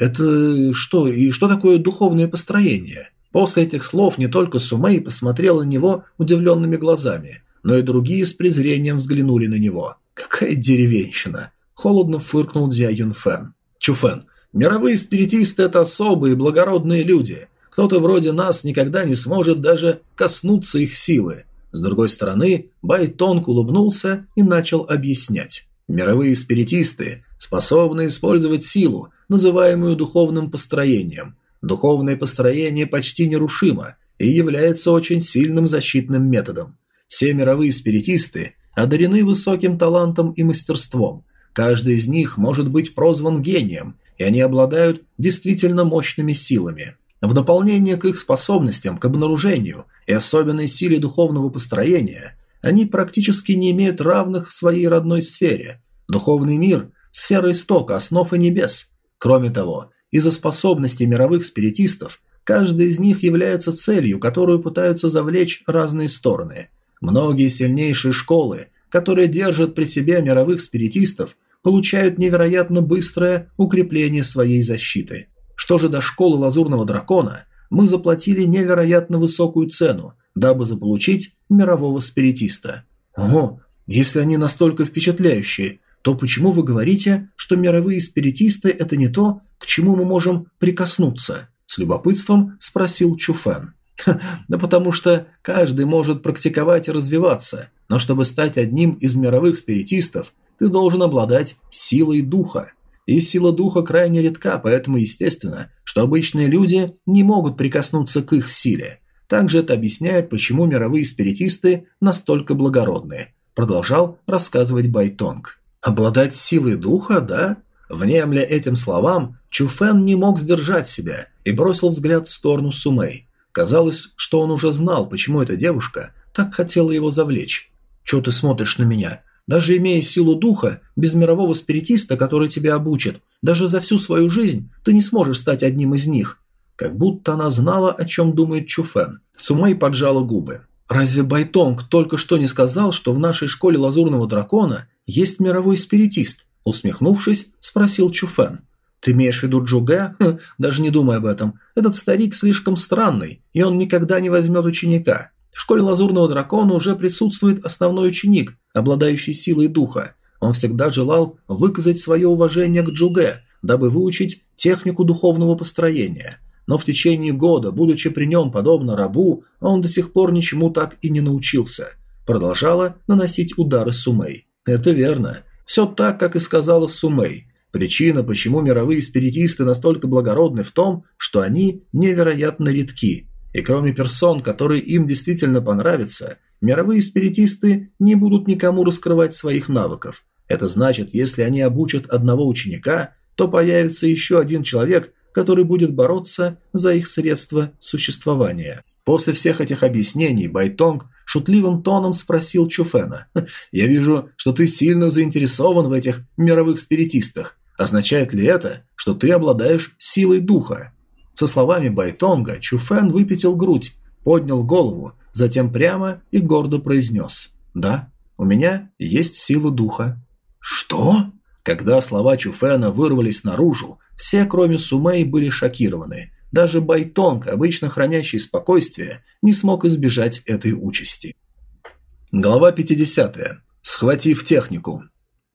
Это что, и что такое духовное построение? После этих слов не только Сумэй посмотрела на него удивленными глазами, но и другие с презрением взглянули на него. Какая деревенщина! Холодно фыркнул Дзя Юнфэн. Чуфэн, мировые спиритисты – это особые благородные люди. Кто-то вроде нас никогда не сможет даже коснуться их силы. С другой стороны, Байтонг улыбнулся и начал объяснять. Мировые спиритисты способны использовать силу, называемую духовным построением. Духовное построение почти нерушимо и является очень сильным защитным методом. Все мировые спиритисты одарены высоким талантом и мастерством. Каждый из них может быть прозван гением, и они обладают действительно мощными силами. В дополнение к их способностям к обнаружению и особенной силе духовного построения, они практически не имеют равных в своей родной сфере. Духовный мир – сфера истока, основ и небес. Кроме того, из-за способностей мировых спиритистов, каждый из них является целью, которую пытаются завлечь разные стороны. Многие сильнейшие школы, которые держат при себе мировых спиритистов, получают невероятно быстрое укрепление своей защиты. Что же до школы Лазурного Дракона, мы заплатили невероятно высокую цену, дабы заполучить мирового спиритиста. Ого, если они настолько впечатляющие, то почему вы говорите, что мировые спиритисты – это не то, к чему мы можем прикоснуться? С любопытством спросил Чуфэн. Да потому что каждый может практиковать и развиваться, но чтобы стать одним из мировых спиритистов, ты должен обладать силой духа. И сила духа крайне редка, поэтому естественно, что обычные люди не могут прикоснуться к их силе. Также это объясняет, почему мировые спиритисты настолько благородны. Продолжал рассказывать Байтонг. Обладать силой духа, да? Внемля этим словам, Чуфэн не мог сдержать себя и бросил взгляд в сторону Сумэй. Казалось, что он уже знал, почему эта девушка так хотела его завлечь. «Чего ты смотришь на меня? Даже имея силу духа, без мирового спиритиста, который тебя обучит, даже за всю свою жизнь ты не сможешь стать одним из них». Как будто она знала, о чем думает Чуфэн. Сумэй поджала губы. «Разве Байтонг только что не сказал, что в нашей школе Лазурного Дракона есть мировой спиритист?» Усмехнувшись, спросил Чуфэн. «Ты имеешь в виду Джуге? Хм, даже не думай об этом. Этот старик слишком странный, и он никогда не возьмет ученика. В школе Лазурного Дракона уже присутствует основной ученик, обладающий силой духа. Он всегда желал выказать свое уважение к Джуге, дабы выучить технику духовного построения. Но в течение года, будучи при нем подобно рабу, он до сих пор ничему так и не научился». Продолжала наносить удары Сумэй. «Это верно. Все так, как и сказала Сумэй. Причина, почему мировые спиритисты настолько благородны, в том, что они невероятно редки. И кроме персон, которые им действительно понравятся, мировые спиритисты не будут никому раскрывать своих навыков. Это значит, если они обучат одного ученика, то появится еще один человек, который будет бороться за их средства существования». После всех этих объяснений Байтонг шутливым тоном спросил Чуфена. «Я вижу, что ты сильно заинтересован в этих мировых спиритистах. Означает ли это, что ты обладаешь силой духа?» Со словами Байтонга Чуфен выпятил грудь, поднял голову, затем прямо и гордо произнес: «Да, у меня есть сила духа». «Что?» Когда слова Чуфена вырвались наружу, все, кроме Сумэй, были шокированы. Даже Байтонг, обычно хранящий спокойствие, не смог избежать этой участи. Глава пятидесятая. Схватив технику.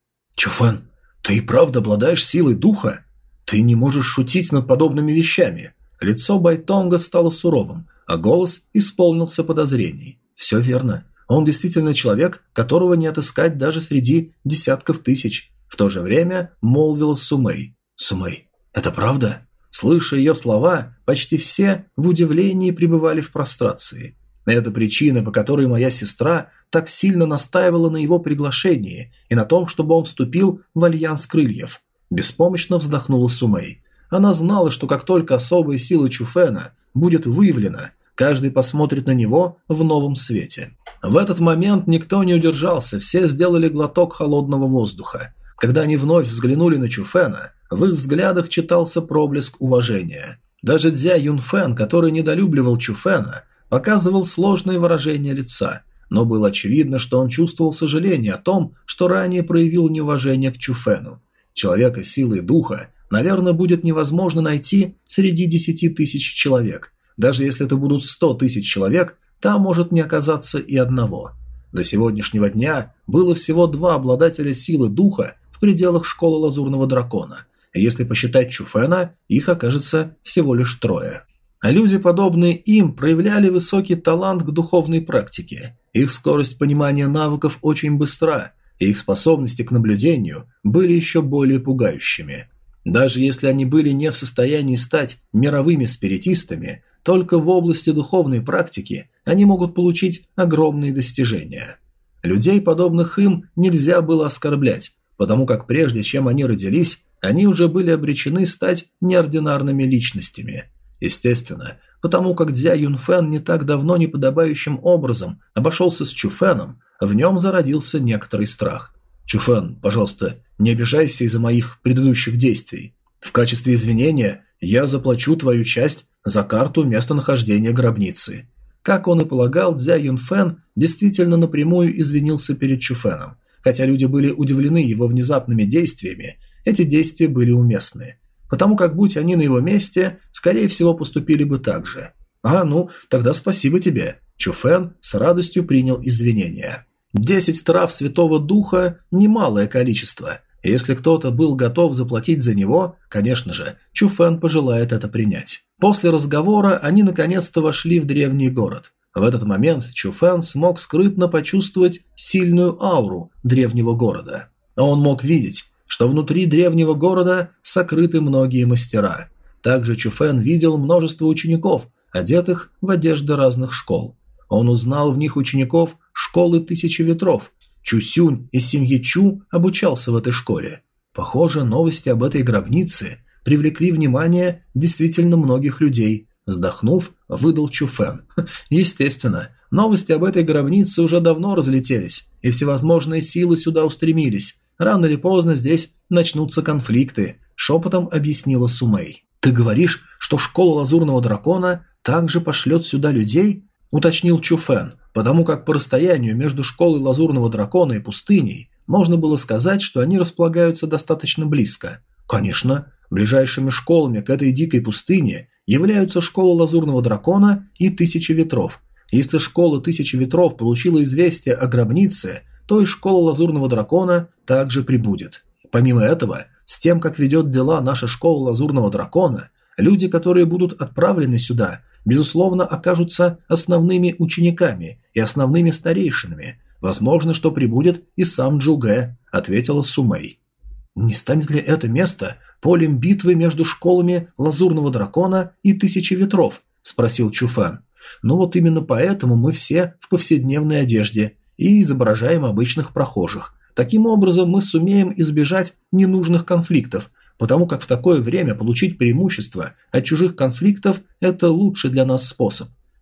«Чуфен, ты и правда обладаешь силой духа? Ты не можешь шутить над подобными вещами». Лицо Байтонга стало суровым, а голос исполнился подозрений. «Все верно. Он действительно человек, которого не отыскать даже среди десятков тысяч». В то же время молвила Сумэй. «Сумэй, это правда?» Слыша ее слова, почти все в удивлении пребывали в прострации. Это причина, по которой моя сестра так сильно настаивала на его приглашении и на том, чтобы он вступил в альянс крыльев. Беспомощно вздохнула Сумэй. Она знала, что как только особая сила Чуфена будет выявлена, каждый посмотрит на него в новом свете. В этот момент никто не удержался, все сделали глоток холодного воздуха. Когда они вновь взглянули на Чуфена, в их взглядах читался проблеск уважения. Даже Дзя Юнфэн, который недолюбливал Чуфена, показывал сложные выражения лица, но было очевидно, что он чувствовал сожаление о том, что ранее проявил неуважение к Чуфену. Человека силой духа, наверное, будет невозможно найти среди десяти тысяч человек. Даже если это будут сто тысяч человек, там может не оказаться и одного. До сегодняшнего дня было всего два обладателя силы духа в пределах школы Лазурного Дракона. Если посчитать Чуфена, их окажется всего лишь трое. А люди, подобные им, проявляли высокий талант к духовной практике. Их скорость понимания навыков очень быстра, и их способности к наблюдению были еще более пугающими. Даже если они были не в состоянии стать мировыми спиритистами, только в области духовной практики они могут получить огромные достижения. Людей, подобных им, нельзя было оскорблять, потому как прежде чем они родились, они уже были обречены стать неординарными личностями. Естественно, потому как Дзя Юнфэн не так давно неподобающим образом обошелся с Чуфеном, в нем зародился некоторый страх. «Чуфен, пожалуйста, не обижайся из-за моих предыдущих действий. В качестве извинения я заплачу твою часть за карту местонахождения гробницы». Как он и полагал, Дзя Юнфэн действительно напрямую извинился перед Чуфеном. Хотя люди были удивлены его внезапными действиями, эти действия были уместны. Потому как, будь они на его месте, скорее всего поступили бы так же. «А, ну, тогда спасибо тебе». Чуфен с радостью принял извинения. Десять трав Святого Духа – немалое количество. Если кто-то был готов заплатить за него, конечно же, Чуфен пожелает это принять. После разговора они наконец-то вошли в древний город. В этот момент Чуфен смог скрытно почувствовать сильную ауру древнего города. Он мог видеть, что внутри древнего города сокрыты многие мастера. Также Чуфен видел множество учеников, одетых в одежды разных школ. Он узнал в них учеников школы Тысячи Ветров. Чусюнь из семьи Чу обучался в этой школе. Похоже, новости об этой гробнице привлекли внимание действительно многих людей. Вздохнув, выдал Чуфен. Естественно, новости об этой гробнице уже давно разлетелись, и всевозможные силы сюда устремились. Рано или поздно здесь начнутся конфликты, шепотом объяснила Сумэй. «Ты говоришь, что школа Лазурного Дракона также пошлет сюда людей?» – уточнил Чуфен, потому как по расстоянию между школой Лазурного Дракона и пустыней можно было сказать, что они располагаются достаточно близко. Конечно, ближайшими школами к этой дикой пустыне являются школа Лазурного Дракона и Тысячи Ветров. Если школа Тысячи Ветров получила известие о гробнице, то и школа Лазурного Дракона также прибудет. Помимо этого, с тем, как ведет дела наша школа Лазурного Дракона, люди, которые будут отправлены сюда, безусловно, окажутся основными учениками и основными старейшинами. Возможно, что прибудет и сам Джугэ, ответила Сумэй. Не станет ли это место полем битвы между школами Лазурного Дракона и Тысячи Ветров? Спросил Чуфен. Ну вот именно поэтому мы все в повседневной одежде и изображаем обычных прохожих. Таким образом мы сумеем избежать ненужных конфликтов, потому как в такое время получить преимущество от чужих конфликтов – это лучший для нас способ.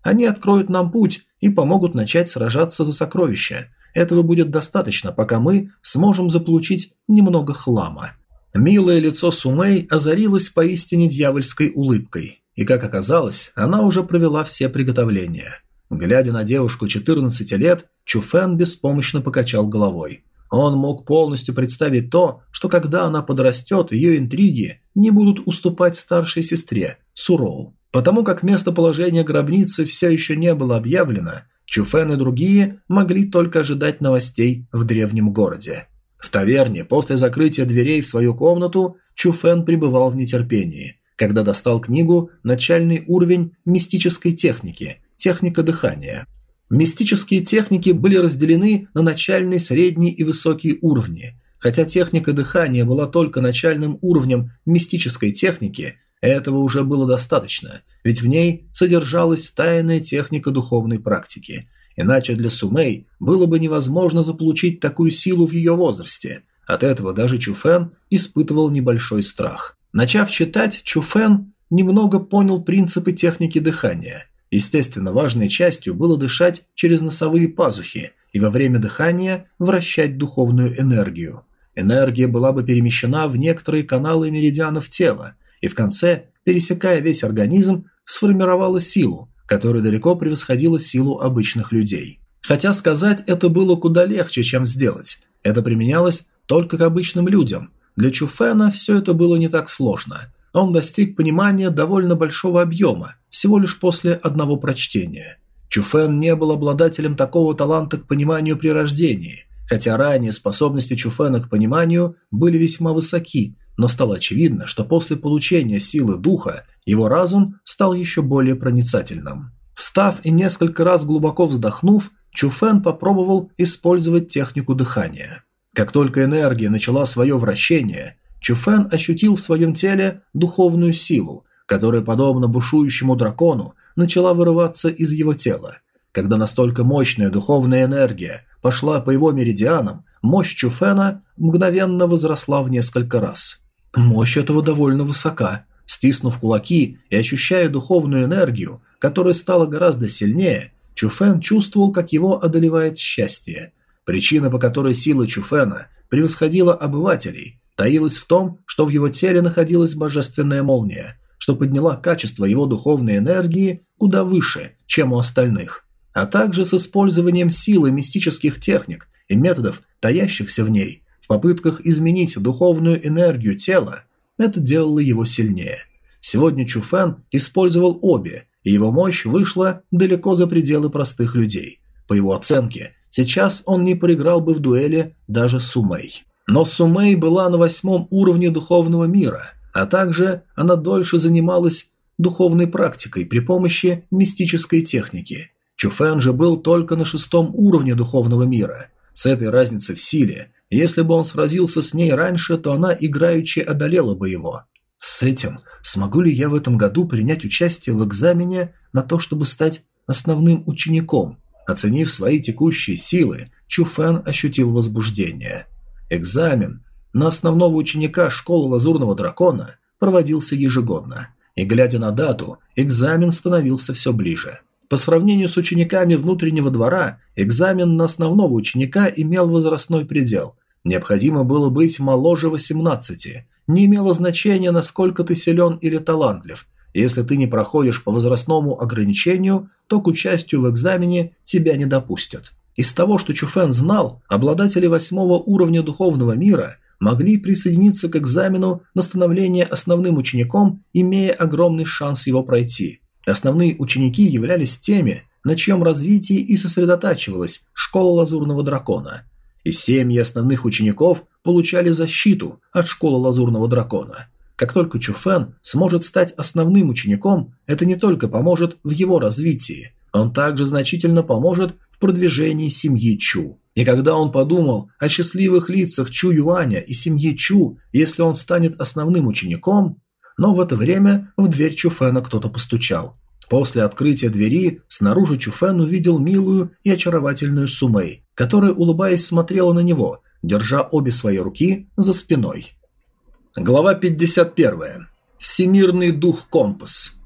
Они откроют нам путь и помогут начать сражаться за сокровища. Этого будет достаточно, пока мы сможем заполучить немного хлама». Милое лицо Сумэй озарилось поистине дьявольской улыбкой, и, как оказалось, она уже провела все приготовления. Глядя на девушку четырнадцати лет, Чуфэн беспомощно покачал головой. Он мог полностью представить то, что когда она подрастет, ее интриги не будут уступать старшей сестре, Суроу. Потому как местоположение гробницы все еще не было объявлено, Чуфэн и другие могли только ожидать новостей в древнем городе. В таверне после закрытия дверей в свою комнату Чуфэн пребывал в нетерпении, когда достал книгу «Начальный уровень мистической техники. Техника дыхания». Мистические техники были разделены на начальный, средний и высокий уровни. Хотя техника дыхания была только начальным уровнем мистической техники, этого уже было достаточно, ведь в ней содержалась тайная техника духовной практики. Иначе для Сумэй было бы невозможно заполучить такую силу в ее возрасте. От этого даже Чуфэн испытывал небольшой страх. Начав читать, Чуфэн немного понял принципы техники дыхания. Естественно, важной частью было дышать через носовые пазухи и во время дыхания вращать духовную энергию. Энергия была бы перемещена в некоторые каналы меридианов тела, и в конце, пересекая весь организм, сформировала силу, которая далеко превосходила силу обычных людей. Хотя сказать это было куда легче, чем сделать. Это применялось только к обычным людям. Для Чуфэна все это было не так сложно. Он достиг понимания довольно большого объема, всего лишь после одного прочтения. Чуфэн не был обладателем такого таланта к пониманию при рождении, хотя ранее способности Чуфэна к пониманию были весьма высоки, но стало очевидно, что после получения силы духа его разум стал еще более проницательным. Встав и несколько раз глубоко вздохнув, Чуфэн попробовал использовать технику дыхания. Как только энергия начала свое вращение, Чуфэн ощутил в своем теле духовную силу, которая, подобно бушующему дракону, начала вырываться из его тела. Когда настолько мощная духовная энергия пошла по его меридианам, мощь Чуфэна мгновенно возросла в несколько раз. Мощь этого довольно высока. Стиснув кулаки и ощущая духовную энергию, которая стала гораздо сильнее, Чуфэн чувствовал, как его одолевает счастье. Причина, по которой сила Чуфэна превосходила обывателей, таилась в том, что в его теле находилась божественная молния, что подняла качество его духовной энергии куда выше, чем у остальных, а также с использованием силы мистических техник и методов, таящихся в ней, в попытках изменить духовную энергию тела, это делало его сильнее. Сегодня Чуфэн использовал обе, и его мощь вышла далеко за пределы простых людей. По его оценке, сейчас он не проиграл бы в дуэли даже Сумэй. Но Сумэй была на восьмом уровне духовного мира, а также она дольше занималась духовной практикой при помощи мистической техники. Чуфэн же был только на шестом уровне духовного мира. С этой разницей в силе, если бы он сразился с ней раньше, то она играючи одолела бы его. С этим смогу ли я в этом году принять участие в экзамене на то, чтобы стать основным учеником? Оценив свои текущие силы, Чуфэн ощутил возбуждение. Экзамен на основного ученика школы Лазурного Дракона проводился ежегодно, и, глядя на дату, экзамен становился все ближе. По сравнению с учениками внутреннего двора, экзамен на основного ученика имел возрастной предел. Необходимо было быть моложе восемнадцати. Не имело значения, насколько ты силен или талантлив. Если ты не проходишь по возрастному ограничению, то к участию в экзамене тебя не допустят. Из того, что Чуфэн знал, обладатели восьмого уровня духовного мира могли присоединиться к экзамену на становление основным учеником, имея огромный шанс его пройти. Основные ученики являлись теми, на чьем развитии и сосредотачивалась школа Лазурного Дракона. И семьи основных учеников получали защиту от школы Лазурного Дракона. Как только Чуфэн сможет стать основным учеником, это не только поможет в его развитии, он также значительно поможет в продвижении семьи Чу. И когда он подумал о счастливых лицах Чу Юаня и семьи Чу, если он станет основным учеником, но в это время в дверь Чуфэна кто-то постучал. После открытия двери снаружи Чуфэн увидел милую и очаровательную Сумэй, которая, улыбаясь, смотрела на него, держа обе свои руки за спиной. Глава пятьдесят первая. Всемирный дух Компас.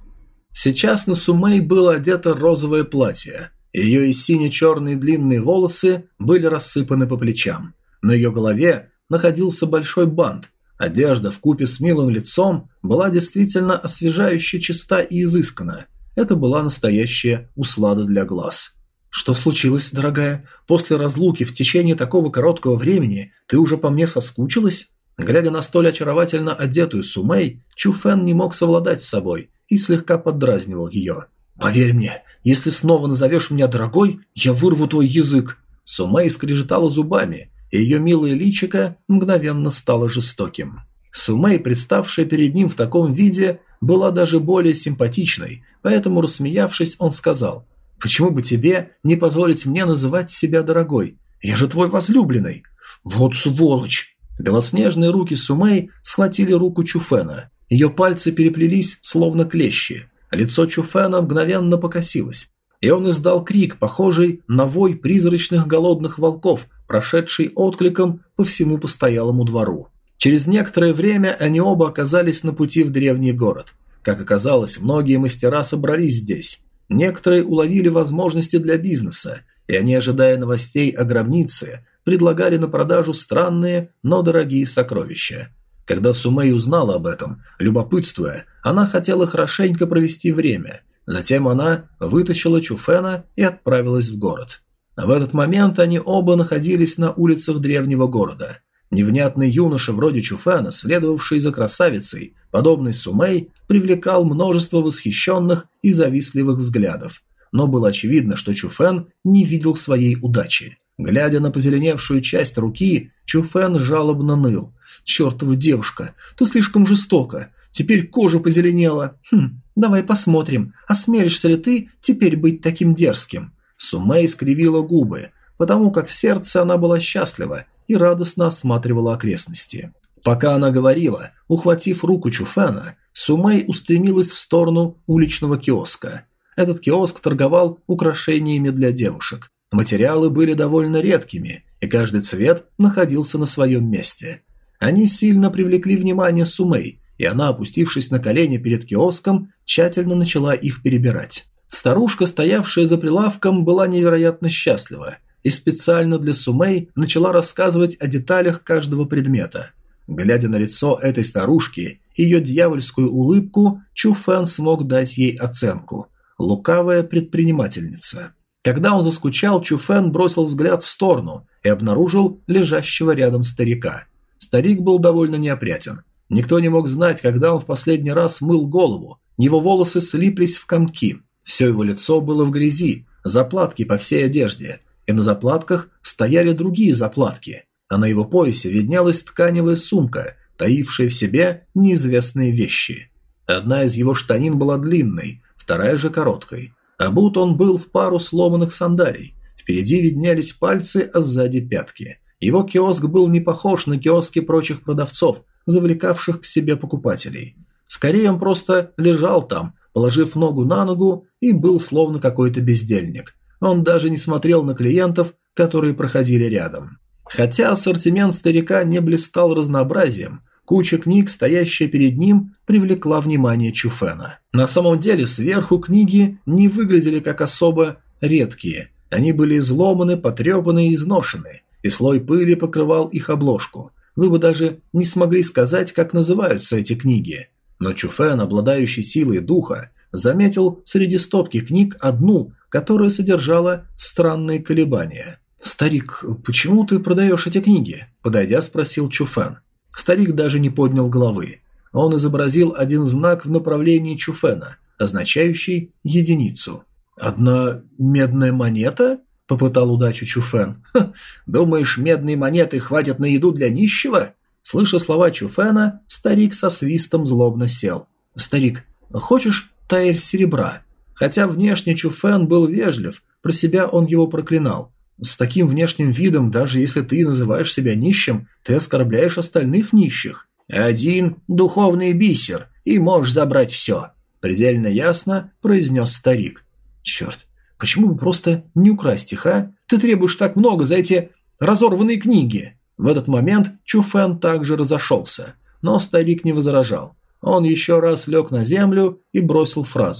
Сейчас на Сумэй было одето розовое платье. Ее и сине-черные длинные волосы были рассыпаны по плечам. На ее голове находился большой бант. Одежда вкупе с милым лицом была действительно освежающе чиста и изысканна. Это была настоящая услада для глаз. «Что случилось, дорогая? После разлуки в течение такого короткого времени ты уже по мне соскучилась?» Глядя на столь очаровательно одетую Сумэй, Чу Фэн не мог совладать с собой и слегка поддразнивал ее. «Поверь мне, если снова назовешь меня дорогой, я вырву твой язык!» Сумэй скрежетала зубами, и ее милое личико мгновенно стало жестоким. Сумэй, представшая перед ним в таком виде, была даже более симпатичной, поэтому, рассмеявшись, он сказал: «Почему бы тебе не позволить мне называть себя дорогой? Я же твой возлюбленный!» «Вот сволочь!» Белоснежные руки Сумэй схватили руку Чу Фэна. Ее пальцы переплелись, словно клещи. Лицо Чу Фэна мгновенно покосилось, и он издал крик, похожий на вой призрачных голодных волков, прошедший откликом по всему постоялому двору. Через некоторое время они оба оказались на пути в древний город. Как оказалось, многие мастера собрались здесь. Некоторые уловили возможности для бизнеса, и они, ожидая новостей о гробнице, предлагали на продажу странные, но дорогие сокровища. Когда Сумэй узнала об этом, любопытствуя, она хотела хорошенько провести время. Затем она вытащила Чу Фэна и отправилась в город. В этот момент они оба находились на улицах древнего города. Невнятный юноша вроде Чу Фэна, следовавший за красавицей, подобный Сумэй, привлекал множество восхищенных и завистливых взглядов. Но было очевидно, что Чу Фэн не видел своей удачи. Глядя на позеленевшую часть руки, Чу Фэн жалобно ныл. «Чертова девушка, ты слишком жестока. Теперь кожа позеленела. Хм, давай посмотрим, осмелишься ли ты теперь быть таким дерзким?» Сумэй скривила губы, потому как в сердце она была счастлива и радостно осматривала окрестности. Пока она говорила, ухватив руку Чу Фэна, Сумэй устремилась в сторону уличного киоска. Этот киоск торговал украшениями для девушек. Материалы были довольно редкими, и каждый цвет находился на своем месте. Они сильно привлекли внимание Сумэй, и она, опустившись на колени перед киоском, тщательно начала их перебирать. Старушка, стоявшая за прилавком, была невероятно счастлива и специально для Сумэй начала рассказывать о деталях каждого предмета. Глядя на лицо этой старушки и ее дьявольскую улыбку, Чу Фэн смог дать ей оценку – лукавая предпринимательница. Когда он заскучал, Чу Фэн бросил взгляд в сторону и обнаружил лежащего рядом старика. Старик был довольно неопрятен. Никто не мог знать, когда он в последний раз мыл голову. Его волосы слиплись в комки. Все его лицо было в грязи, заплатки по всей одежде. И на заплатках стояли другие заплатки. А на его поясе виднелась тканевая сумка, таившая в себе неизвестные вещи. Одна из его штанин была длинной, вторая же короткой. Обут он был в пару сломанных сандалий. Впереди виднелись пальцы, а сзади пятки. Его киоск был не похож на киоски прочих продавцов, завлекавших к себе покупателей. Скорее, он просто лежал там, положив ногу на ногу, и был словно какой-то бездельник. Он даже не смотрел на клиентов, которые проходили рядом. Хотя ассортимент старика не блистал разнообразием, куча книг, стоящая перед ним, привлекла внимание Чу Фэна. На самом деле, сверху книги не выглядели как особо редкие. Они были изломаны, потрепаны и изношены, и слой пыли покрывал их обложку. Вы бы даже не смогли сказать, как называются эти книги. Но Чу Фэн, обладающий силой духа, заметил среди стопки книг одну, которая содержала странные колебания. «Старик, почему ты продаешь эти книги?» – подойдя, спросил Чу Фэн. Старик даже не поднял головы. Он изобразил один знак в направлении Чу Фэна, означающий единицу. «Одна медная монета?» – попытал удачу Чу Фэн. «Ха, думаешь, медные монеты хватит на еду для нищего?» Слыша слова Чу Фэна, старик со свистом злобно сел. «Старик, хочешь таэль серебра?» Хотя внешне Чу Фэн был вежлив, про себя он его проклинал. С таким внешним видом, даже если ты называешь себя нищим, ты оскорбляешь остальных нищих. «Один духовный бисер, и можешь забрать все», – предельно ясно произнес старик. «Черт, почему бы просто не украсть их, а? Ты требуешь так много за эти разорванные книги». В этот момент Чу Фэн также разошелся, но старик не возражал. Он еще раз лег на землю и бросил фразу.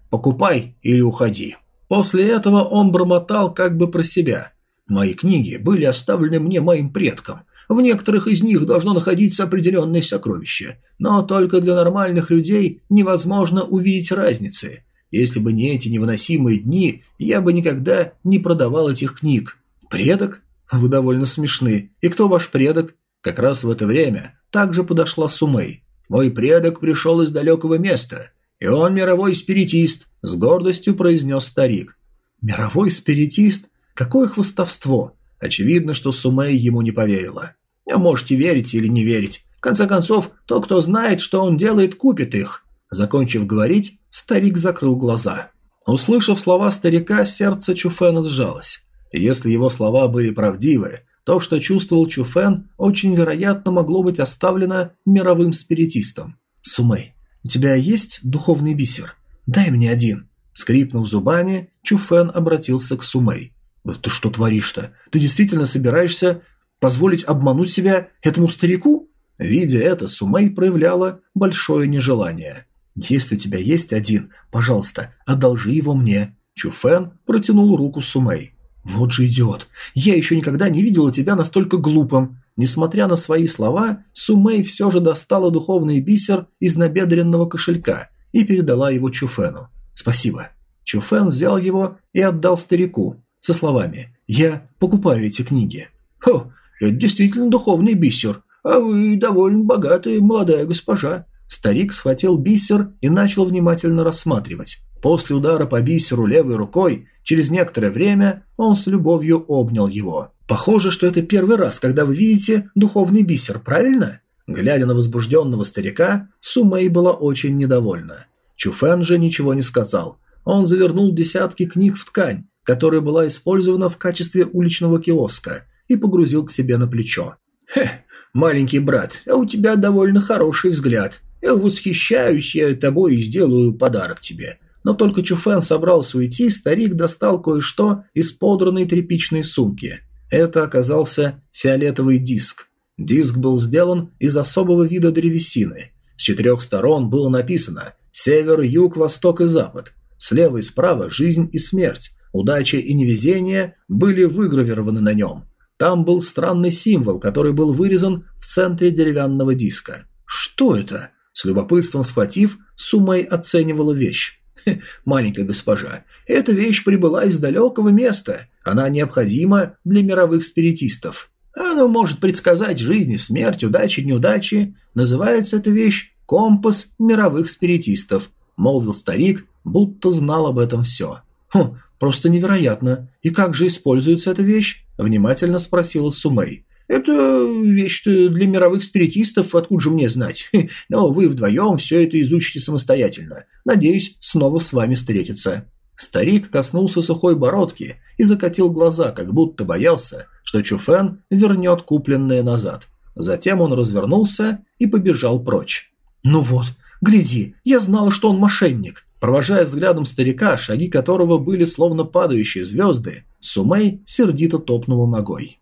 покупай или уходи». После этого он бормотал как бы про себя. «Мои книги были оставлены мне моим предком. В некоторых из них должно находиться определенное сокровище, но только для нормальных людей невозможно увидеть разницы. Если бы не эти невыносимые дни, я бы никогда не продавал этих книг». «Предок? Вы довольно смешны. И кто ваш предок?» Как раз в это время также подошла Сумэй. «Мой предок пришел из далекого места, и он мировой спиритист», – с гордостью произнес старик. «Мировой спиритист? Какое хвастовство!» Очевидно, что Сумэй ему не поверила. «А можете верить или не верить. В конце концов, тот, кто знает, что он делает, купит их». Закончив говорить, старик закрыл глаза. Услышав слова старика, сердце Чуфена сжалось. Если его слова были правдивы, то, что чувствовал Чуфен, очень вероятно могло быть оставлено мировым спиритистом. «Сумэй, у тебя есть духовный бисер? Дай мне один». Скрипнув зубами, Чуфен обратился к Сумэй. «Ты что творишь-то? Ты действительно собираешься позволить обмануть себя этому старику?» Видя это, Сумэй проявляла большое нежелание. «Если у тебя есть один, пожалуйста, одолжи его мне». Чуфен протянул руку Сумэй. «Вот же идиот! Я еще никогда не видела тебя настолько глупым!» Несмотря на свои слова, Сумэй все же достала духовный бисер из набедренного кошелька и передала его Чуфену. «Спасибо». Чуфен взял его и отдал старику со словами: «Я покупаю эти книги». «Хо, это действительно духовный бисер, а вы довольно богатая молодая госпожа». Старик схватил бисер и начал внимательно рассматривать. После удара по бисеру левой рукой, через некоторое время он с любовью обнял его. «Похоже, что это первый раз, когда вы видите духовный бисер, правильно?» Глядя на возбужденного старика, Сумэй была очень недовольна. Чуфен же ничего не сказал. Он завернул десятки книг в ткань, которая была использована в качестве уличного киоска, и погрузил к себе на плечо. «Хе, маленький брат, а у тебя довольно хороший взгляд. Я восхищаюсь я тобой и сделаю подарок тебе». Но только Чуфен собрался уйти, старик достал кое-что из подранной тряпичной сумки. Это оказался фиолетовый диск. Диск был сделан из особого вида древесины. С четырех сторон было написано «Север, Юг, Восток и Запад». Слева и справа «Жизнь и смерть», «Удача и невезение» были выгравированы на нем. Там был странный символ, который был вырезан в центре деревянного диска. «Что это?» С любопытством схватив, Сумэй оценивала вещь. «Маленькая госпожа, эта вещь прибыла из далекого места. Она необходима для мировых спиритистов. Она может предсказать жизнь и смерть, удачи и неудачи. Называется эта вещь «Компас мировых спиритистов», — молвил старик, будто знал об этом все. «Хм, просто невероятно. И как же используется эта вещь?» — внимательно спросила Сумэй. «Это вещь для мировых спиритистов, откуда же мне знать? Но вы вдвоем все это изучите самостоятельно. Надеюсь, снова с вами встретиться». Старик коснулся сухой бородки и закатил глаза, как будто боялся, что Чуфен вернет купленное назад. Затем он развернулся и побежал прочь. «Ну вот, гляди, я знала, что он мошенник». Провожая взглядом старика, шаги которого были словно падающие звезды, Сумэй сердито топнула ногой.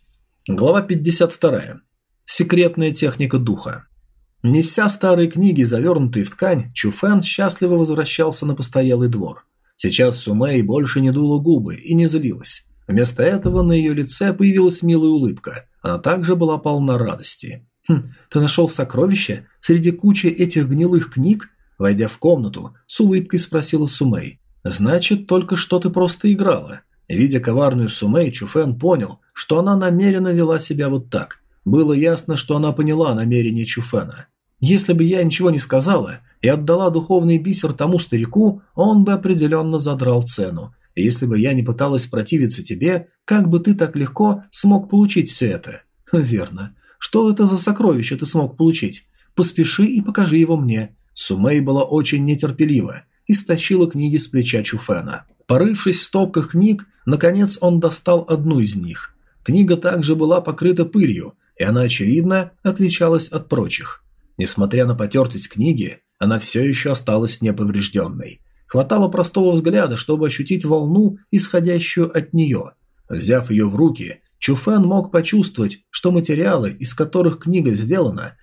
Глава пятьдесят два. Секретная техника духа. Неся старые книги, завернутые в ткань, Чуфен счастливо возвращался на постоялый двор. Сейчас Сумэй больше не дула губы и не злилась. Вместо этого на ее лице появилась милая улыбка. Она также была полна радости. «Хм, ты нашел сокровище среди кучи этих гнилых книг?» Войдя в комнату, с улыбкой спросила Сумэй. «Значит, только что ты просто играла». Видя коварную Сумэй, Чуфен понял, что она намеренно вела себя вот так. Было ясно, что она поняла намерение Чуфена. «Если бы я ничего не сказала и отдала духовный бисер тому старику, он бы определенно задрал цену. И если бы я не пыталась противиться тебе, как бы ты так легко смог получить все это?» «Верно. Что это за сокровище ты смог получить? Поспеши и покажи его мне». Сумэй была очень нетерпелива и стащила книги с плеча Чуфена. Порывшись в стопках книг, наконец он достал одну из них. Книга также была покрыта пылью, и она, очевидно, отличалась от прочих. Несмотря на потертость книги, она все еще осталась неповрежденной. Хватало простого взгляда, чтобы ощутить волну, исходящую от нее. Взяв ее в руки, Чуфен мог почувствовать, что материалы, из которых книга сделана,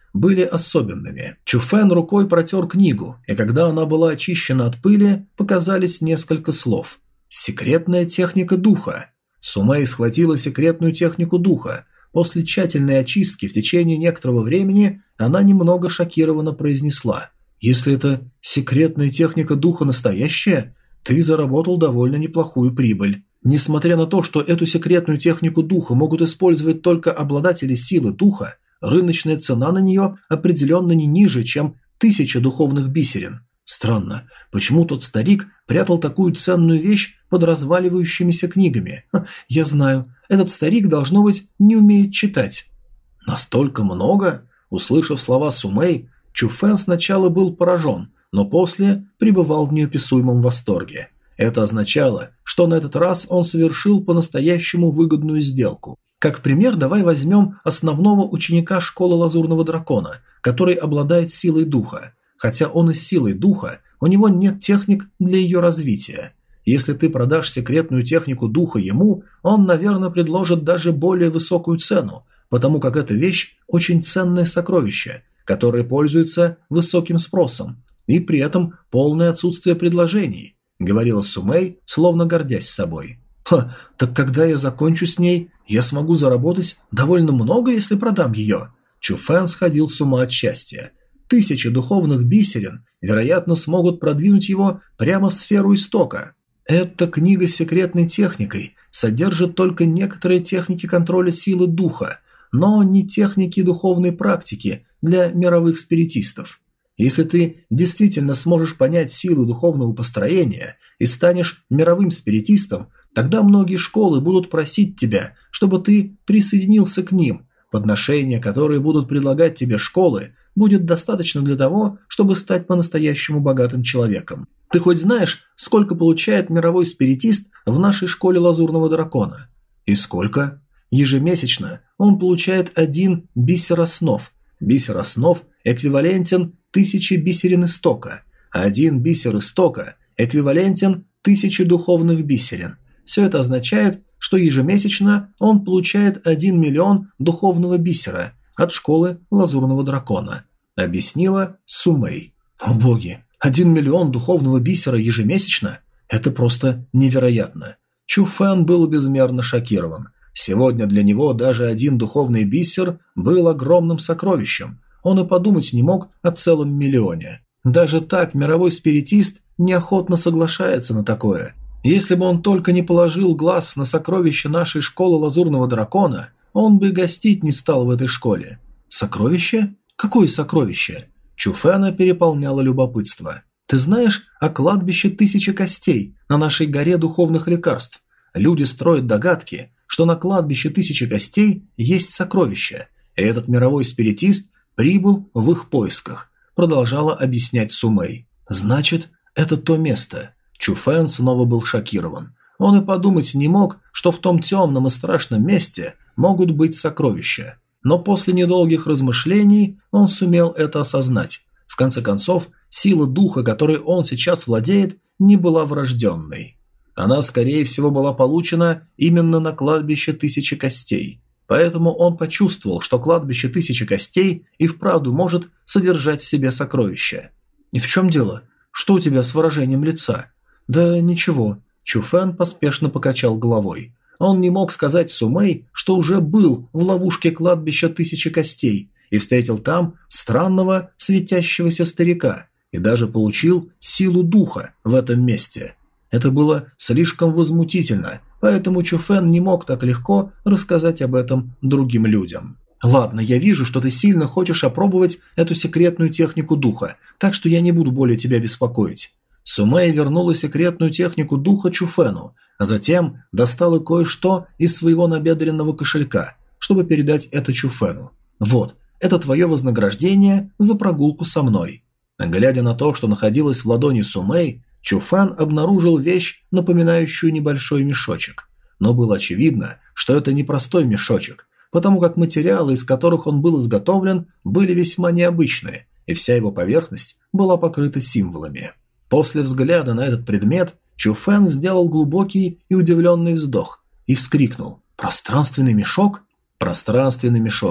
были особенными. Чуфэн рукой протер книгу, и когда она была очищена от пыли, показались несколько слов. «Секретная техника духа». Сумэй схватила секретную технику духа. После тщательной очистки в течение некоторого времени она немного шокированно произнесла: «Если это секретная техника духа настоящая, ты заработал довольно неплохую прибыль». Несмотря на то, что эту секретную технику духа могут использовать только обладатели силы духа, рыночная цена на нее определенно не ниже, чем тысяча духовных бисерин. Странно, почему тот старик прятал такую ценную вещь под разваливающимися книгами? Ха, я знаю, этот старик, должно быть, не умеет читать. Настолько много? Услышав слова Сумэй, Чуфэн сначала был поражен, но после пребывал в неописуемом восторге. Это означало, что на этот раз он совершил по-настоящему выгодную сделку. Как пример, давай возьмем основного ученика школы Лазурного Дракона, который обладает силой духа. Хотя он и с силой духа, у него нет техник для ее развития. Если ты продашь секретную технику духа ему, он, наверное, предложит даже более высокую цену, потому как эта вещь очень ценное сокровище, которое пользуется высоким спросом, и при этом полное отсутствие предложений, говорила Сумэй, словно гордясь собой. Ха, так когда я закончу с ней, я смогу заработать довольно много, если продам ее. Чуфэн сходил с ума от счастья. Тысячи духовных бисерин, вероятно, смогут продвинуть его прямо в сферу истока. Эта книга с секретной техникой содержит только некоторые техники контроля силы духа, но не техники духовной практики для мировых спиритистов. Если ты действительно сможешь понять силы духовного построения и станешь мировым спиритистом, тогда многие школы будут просить тебя, чтобы ты присоединился к ним. Подношения, которые будут предлагать тебе школы, будет достаточно для того, чтобы стать по-настоящему богатым человеком. Ты хоть знаешь, сколько получает мировой спиритист в нашей школе Лазурного Дракона? И сколько? Ежемесячно он получает один бисер основ. Бисер основ эквивалентен тысяче бисерин истока, а один бисер истока эквивалентен тысяче духовных бисерин. Все это означает, что ежемесячно он получает один миллион духовного бисера от школы Лазурного Дракона, объяснила Сумэй. О боги, один миллион духовного бисера ежемесячно? Это просто невероятно. Чуфэн был безмерно шокирован. Сегодня для него даже один духовный бисер был огромным сокровищем. Он и подумать не мог о целом миллионе. Даже так мировой спиритист неохотно соглашается на такое. Если бы он только не положил глаз на сокровище нашей школы Лазурного Дракона, он бы гостить не стал в этой школе. Сокровище? Какое сокровище? Чуфэна переполняло любопытство. Ты знаешь о кладбище Тысячи Костей на нашей горе духовных лекарств? Люди строят догадки, что на кладбище Тысячи Костей есть сокровища, и этот мировой спиритист прибыл в их поисках, продолжала объяснять Сумэй. Значит, это то место. Чуфэн снова был шокирован. Он и подумать не мог, что в том темном и страшном месте могут быть сокровища. Но после недолгих размышлений он сумел это осознать. В конце концов, сила духа, которой он сейчас владеет, не была врожденной. Она, скорее всего, была получена именно на кладбище Тысячи Костей. Поэтому он почувствовал, что кладбище Тысячи Костей и вправду может содержать в себе сокровища. «И в чем дело? Что у тебя с выражением лица?» «Да ничего». Чуфэн поспешно покачал головой. Он не мог сказать Сумэй, что уже был в ловушке кладбища Тысячи Костей и встретил там странного светящегося старика и даже получил силу духа в этом месте. Это было слишком возмутительно, поэтому Чуфэн не мог так легко рассказать об этом другим людям. «Ладно, я вижу, что ты сильно хочешь опробовать эту секретную технику духа, так что я не буду более тебя беспокоить». Сумэй вернула секретную технику духа Чуфэну, а затем достала кое-что из своего набедренного кошелька, чтобы передать это Чуфэну. «Вот, это твое вознаграждение за прогулку со мной». Глядя на то, что находилось в ладони Сумэй, Чуфэн обнаружил вещь, напоминающую небольшой мешочек. Но было очевидно, что это не простой мешочек, потому как материалы, из которых он был изготовлен, были весьма необычные, и вся его поверхность была покрыта символами. После взгляда на этот предмет Чуфэн сделал глубокий и удивленный вздох и вскрикнул: «Пространственный мешок?» Пространственный мешок.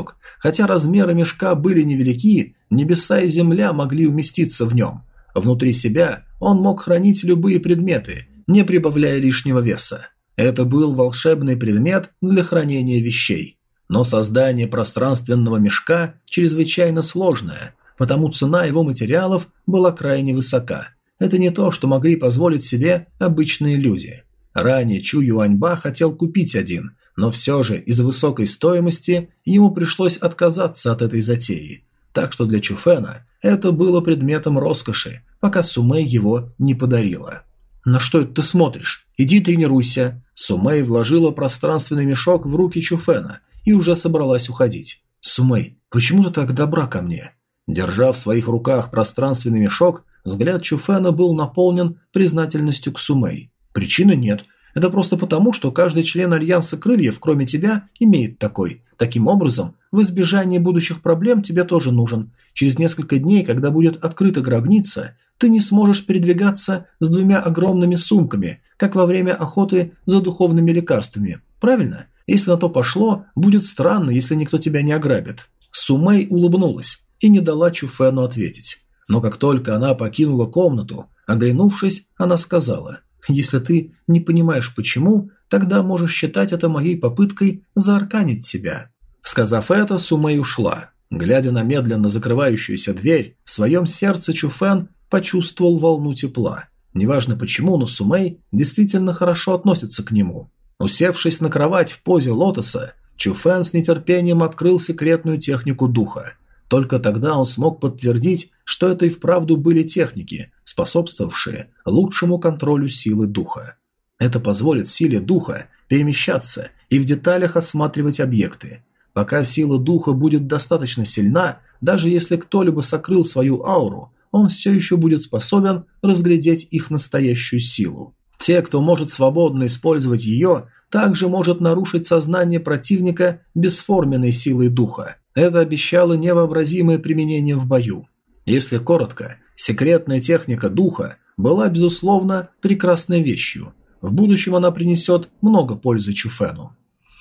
Хотя размеры мешка были невелики, небеса и земля могли уместиться в нем. Внутри себя он мог хранить любые предметы, не прибавляя лишнего веса. Это был волшебный предмет для хранения вещей. Но создание пространственного мешка чрезвычайно сложное, потому цена его материалов была крайне высока. Это не то, что могли позволить себе обычные люди. Ранее Чу Юаньба хотел купить один, но все же из-за высокой стоимости ему пришлось отказаться от этой затеи. Так что для Чуфена это было предметом роскоши, пока Сумэй его не подарила. «На что это ты смотришь? Иди тренируйся». Сумэй вложила пространственный мешок в руки Чуфена и уже собралась уходить. «Сумэй, почему ты так добра ко мне?» Держа в своих руках пространственный мешок, взгляд Чуфена был наполнен признательностью к Сумэй. «Причины нет. Это просто потому, что каждый член Альянса Крыльев, кроме тебя, имеет такой. Таким образом, в избежание будущих проблем тебе тоже нужен. Через несколько дней, когда будет открыта гробница, ты не сможешь передвигаться с двумя огромными сумками, как во время охоты за духовными лекарствами. Правильно? Если на то пошло, будет странно, если никто тебя не ограбит». Сумэй улыбнулась и не дала Чуфену ответить. Но как только она покинула комнату, оглянувшись, она сказала: «Если ты не понимаешь почему, тогда можешь считать это моей попыткой заарканить тебя». Сказав это, Сумэй ушла. Глядя на медленно закрывающуюся дверь, в своем сердце Чуфен почувствовал волну тепла. Неважно почему, но Сумэй действительно хорошо относится к нему. Усевшись на кровать в позе лотоса, Чуфен с нетерпением открыл секретную технику духа. Только тогда он смог подтвердить, что это и вправду были техники, способствовавшие лучшему контролю силы духа. Это позволит силе духа перемещаться и в деталях осматривать объекты. Пока сила духа будет достаточно сильна, даже если кто-либо сокрыл свою ауру, он все еще будет способен разглядеть их настоящую силу. Те, кто может свободно использовать ее, также может нарушить сознание противника бесформенной силой духа. Это обещало невообразимое применение в бою. Если коротко, секретная техника духа была, безусловно, прекрасной вещью. В будущем она принесет много пользы Чуфену.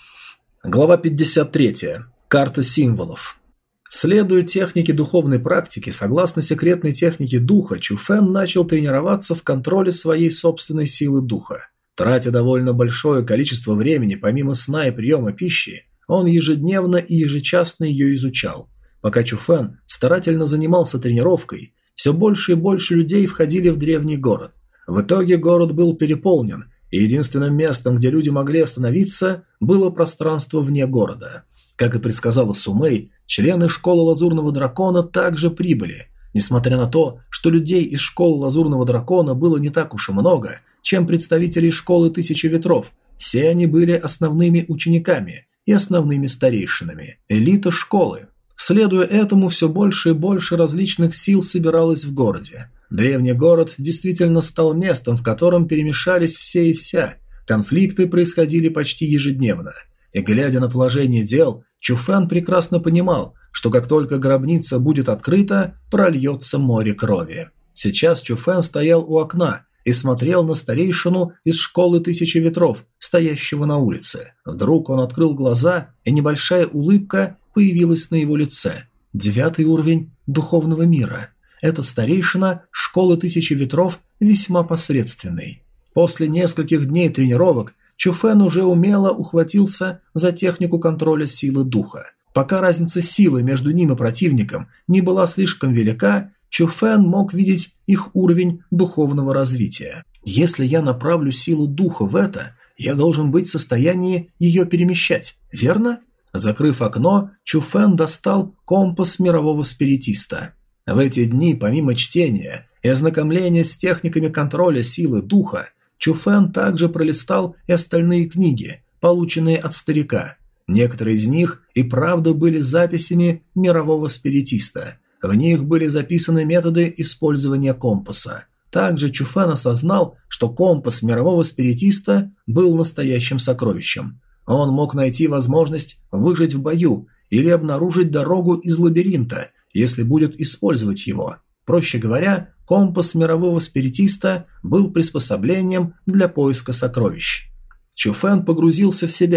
Глава пятьдесят три. Карта символов. Следуя технике духовной практики, согласно секретной технике духа, Чуфен начал тренироваться в контроле своей собственной силы духа. Тратя довольно большое количество времени помимо сна и приема пищи, он ежедневно и ежечасно ее изучал. Пока Чуфен старательно занимался тренировкой, все больше и больше людей входили в древний город. В итоге город был переполнен, и единственным местом, где люди могли остановиться, было пространство вне города. Как и предсказала Сумэй, члены школы Лазурного Дракона также прибыли. Несмотря на то, что людей из школы Лазурного Дракона было не так уж и много, чем представителей школы Тысячи Ветров, все они были основными учениками и основными старейшинами, элита школы. Следуя этому, все больше и больше различных сил собиралось в городе. Древний город действительно стал местом, в котором перемешались все и вся. Конфликты происходили почти ежедневно. И глядя на положение дел, Чуфен прекрасно понимал, что как только гробница будет открыта, прольется море крови. Сейчас Чуфен стоял у окна и смотрел на старейшину из школы Тысячи Ветров, стоящего на улице. Вдруг он открыл глаза, и небольшая улыбка появилась на его лице. Девятый уровень духовного мира. Это старейшина школы Тысячи Ветров весьма посредственный. После нескольких дней тренировок Чуфен уже умело ухватился за технику контроля силы духа. Пока разница силы между ним и противником не была слишком велика, Чуфен мог видеть их уровень духовного развития. Если я направлю силу духа в это, я должен быть в состоянии ее перемещать, верно? Закрыв окно, Чуфен достал компас мирового спиритиста. В эти дни, помимо чтения и ознакомления с техниками контроля силы духа, Чуфен также пролистал и остальные книги, полученные от старика. Некоторые из них и правда были записями мирового спиритиста. В них были записаны методы использования компаса. Также Чуфен осознал, что компас мирового спиритиста был настоящим сокровищем. Он мог найти возможность выжить в бою или обнаружить дорогу из лабиринта, если будет использовать его. Проще говоря, компас мирового спиритиста был приспособлением для поиска сокровищ. Чуфен погрузился в себя.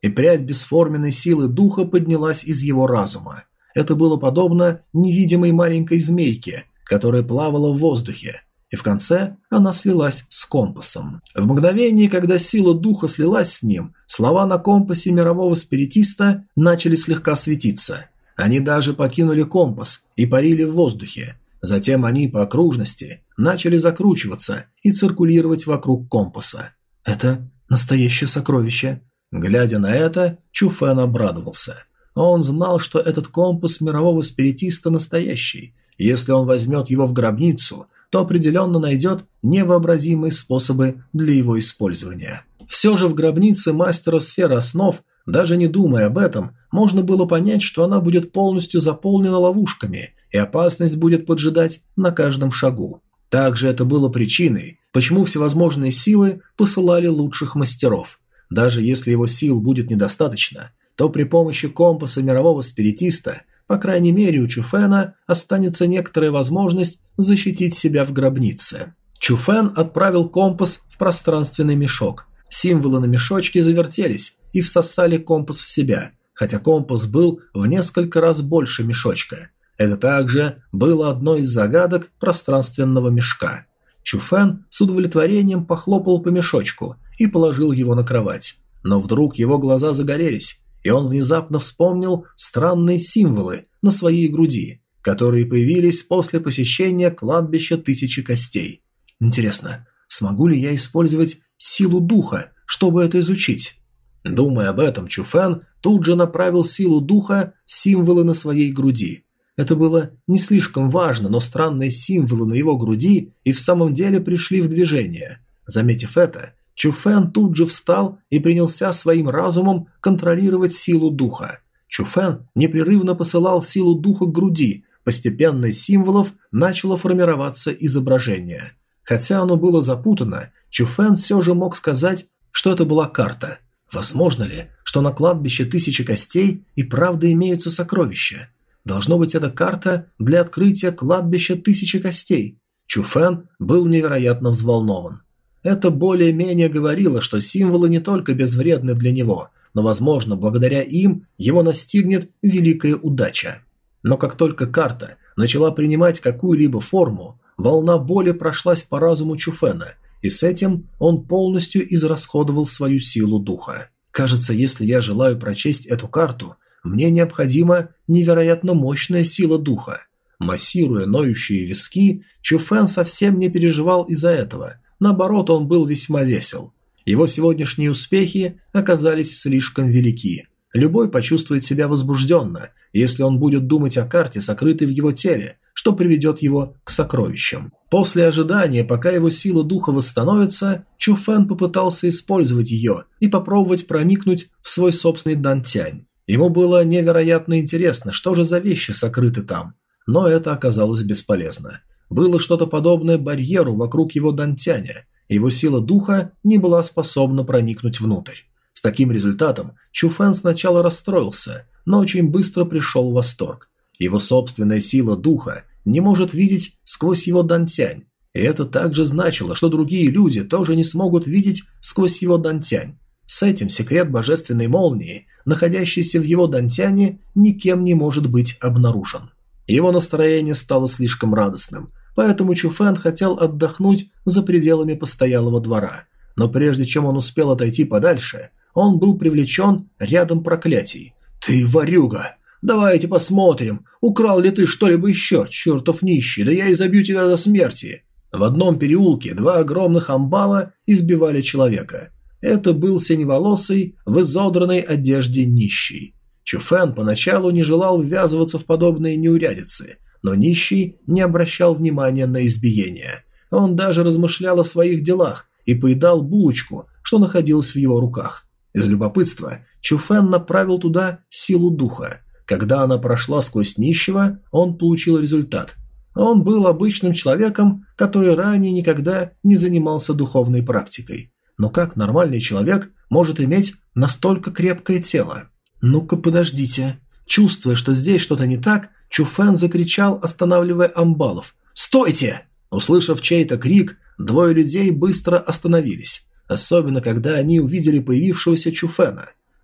и прядь бесформенной силы духа поднялась из его разума. Это было подобно невидимой маленькой змейке, которая плавала в воздухе, и в конце она слилась с компасом. В мгновение, когда сила духа слилась с ним, слова на компасе мирового спиритиста начали слегка светиться. Они даже покинули компас и парили в воздухе. Затем они по окружности начали закручиваться и циркулировать вокруг компаса. Это настоящее сокровище. Глядя на это, Чуфэн обрадовался. Он знал, что этот компас мирового спиритиста настоящий. Если он возьмет его в гробницу, то определенно найдет невообразимые способы для его использования. Все же в гробнице мастера сферы основ, даже не думая об этом, можно было понять, что она будет полностью заполнена ловушками, и опасность будет поджидать на каждом шагу. Также это было причиной, почему всевозможные силы посылали лучших мастеров. Даже если его сил будет недостаточно, то при помощи компаса мирового спиритиста, по крайней мере у Чуфэна, останется некоторая возможность защитить себя в гробнице. Чуфэн отправил компас в пространственный мешок. Символы на мешочке завертелись и всосали компас в себя, хотя компас был в несколько раз больше мешочка. Это также было одной из загадок пространственного мешка. Чуфэн с удовлетворением похлопал по мешочку и положил его на кровать. Но вдруг его глаза загорелись, и он внезапно вспомнил странные символы на своей груди, которые появились после посещения кладбища Тысячи Костей. Интересно, смогу ли я использовать силу духа, чтобы это изучить? Думая об этом, Чуфэн тут же направил силу духа в символы на своей груди. Это было не слишком важно, но странные символы на его груди и в самом деле пришли в движение. Заметив это, Чуфэн тут же встал и принялся своим разумом контролировать силу духа. Чуфэн непрерывно посылал силу духа к груди, постепенно из символов начало формироваться изображение. Хотя оно было запутано, Чуфэн все же мог сказать, что это была карта. Возможно ли, что на кладбище Тысячи Костей и правда имеются сокровища? Должно быть, это карта для открытия кладбища Тысячи Костей. Чуфэн был невероятно взволнован. Это более-менее говорило, что символы не только безвредны для него, но, возможно, благодаря им его настигнет великая удача. Но как только карта начала принимать какую-либо форму, волна боли прошлась по разуму Чуфэна, и с этим он полностью израсходовал свою силу духа. Кажется, если я желаю прочесть эту карту, мне необходима невероятно мощная сила духа. Массируя ноющие виски, Чуфэн совсем не переживал из-за этого. Наоборот, он был весьма весел. Его сегодняшние успехи оказались слишком велики. Любой почувствует себя возбужденно, если он будет думать о карте, сокрытой в его теле, что приведет его к сокровищам. После ожидания, пока его сила духа восстановится, Чуфэн попытался использовать ее и попробовать проникнуть в свой собственный дантянь. Ему было невероятно интересно, что же за вещи сокрыты там, но это оказалось бесполезно. Было что-то подобное барьеру вокруг его дантяня, и его сила духа не была способна проникнуть внутрь. С таким результатом Чуфэн сначала расстроился, но очень быстро пришел в восторг. Его собственная сила духа не может видеть сквозь его дантянь, и это также значило, что другие люди тоже не смогут видеть сквозь его дантянь. С этим секрет божественной молнии, находящийся в его дантяне, никем не может быть обнаружен. Его настроение стало слишком радостным, поэтому Чуфэн хотел отдохнуть за пределами постоялого двора. Но прежде чем он успел отойти подальше, он был привлечен рядом проклятий. «Ты ворюга! Давайте посмотрим, украл ли ты что-либо еще, чертов нищий, да я изобью тебя до смерти!» В одном переулке два огромных амбала избивали человека. Это был синеволосый, в изодранной одежде нищий. Чуфэн поначалу не желал ввязываться в подобные неурядицы, но нищий не обращал внимания на избиение. Он даже размышлял о своих делах и поедал булочку, что находилась в его руках. Из любопытства Чуфэн направил туда силу духа. Когда она прошла сквозь нищего, он получил результат. Он был обычным человеком, который ранее никогда не занимался духовной практикой. Но как нормальный человек может иметь настолько крепкое тело? «Ну-ка, подождите». Чувствуя, что здесь что-то не так, Чуфэн закричал, останавливая амбалов. «Стойте!» Услышав чей-то крик, двое людей быстро остановились, особенно когда они увидели появившегося Чуфэна.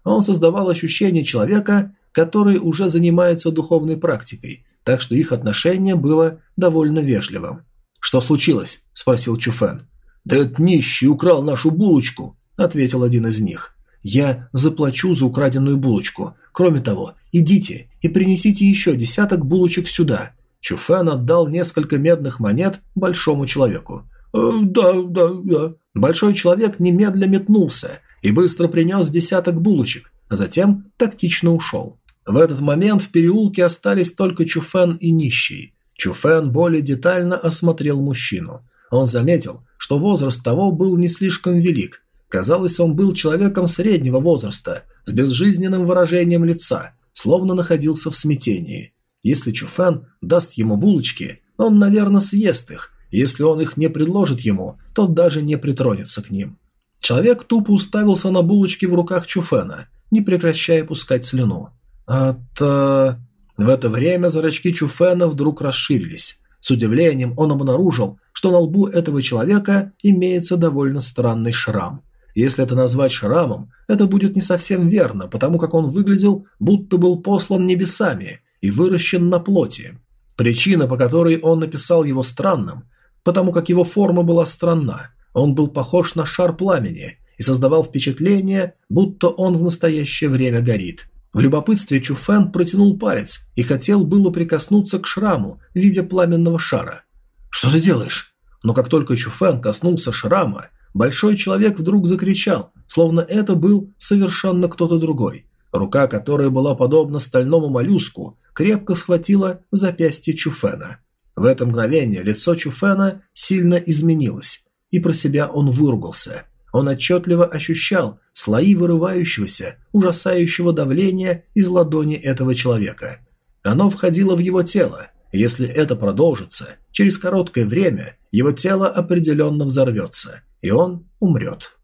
он создавал ощущение человека, который уже занимается духовной практикой, так что их отношение было довольно вежливым. «Что случилось?» – спросил Чуфэн. «Да этот нищий украл нашу булочку», – ответил один из них. «Я заплачу за украденную булочку. Кроме того, идите и принесите еще десяток булочек сюда». Чуфэн отдал несколько медных монет большому человеку. «Э, «Да, да, да». Большой человек немедля метнулся и быстро принес десяток булочек, а затем тактично ушел. В этот момент в переулке остались только Чуфэн и нищий. Чуфэн более детально осмотрел мужчину. Он заметил, что возраст того был не слишком велик. Казалось, он был человеком среднего возраста, с безжизненным выражением лица, словно находился в смятении. Если Чуфэн даст ему булочки, он, наверное, съест их. Если он их не предложит ему, то даже не притронется к ним. Человек тупо уставился на булочки в руках Чуфэна, не прекращая пускать слюну. «Это...» В это время зрачки Чуфэна вдруг расширились. С удивлением он обнаружил, что на лбу этого человека имеется довольно странный шрам. Если это назвать шрамом, это будет не совсем верно, потому как он выглядел, будто был послан небесами и выращен на плоти. Причина, по которой он написал его странным, потому как его форма была странна. Он был похож на шар пламени и создавал впечатление, будто он в настоящее время горит. В любопытстве Чуфэн протянул палец и хотел было прикоснуться к шраму в виде пламенного шара. «Что ты делаешь?» Но как только Чуфэн коснулся шрама, большой человек вдруг закричал, словно это был совершенно кто-то другой. Рука, которая была подобна стальному моллюску, крепко схватила запястье Чуфэна. В это мгновение лицо Чуфэна сильно изменилось, и про себя он выругался. Он отчетливо ощущал слои вырывающегося, ужасающего давления из ладони этого человека. Оно входило в его тело. Если это продолжится, через короткое время его тело определенно взорвется, и он умрет.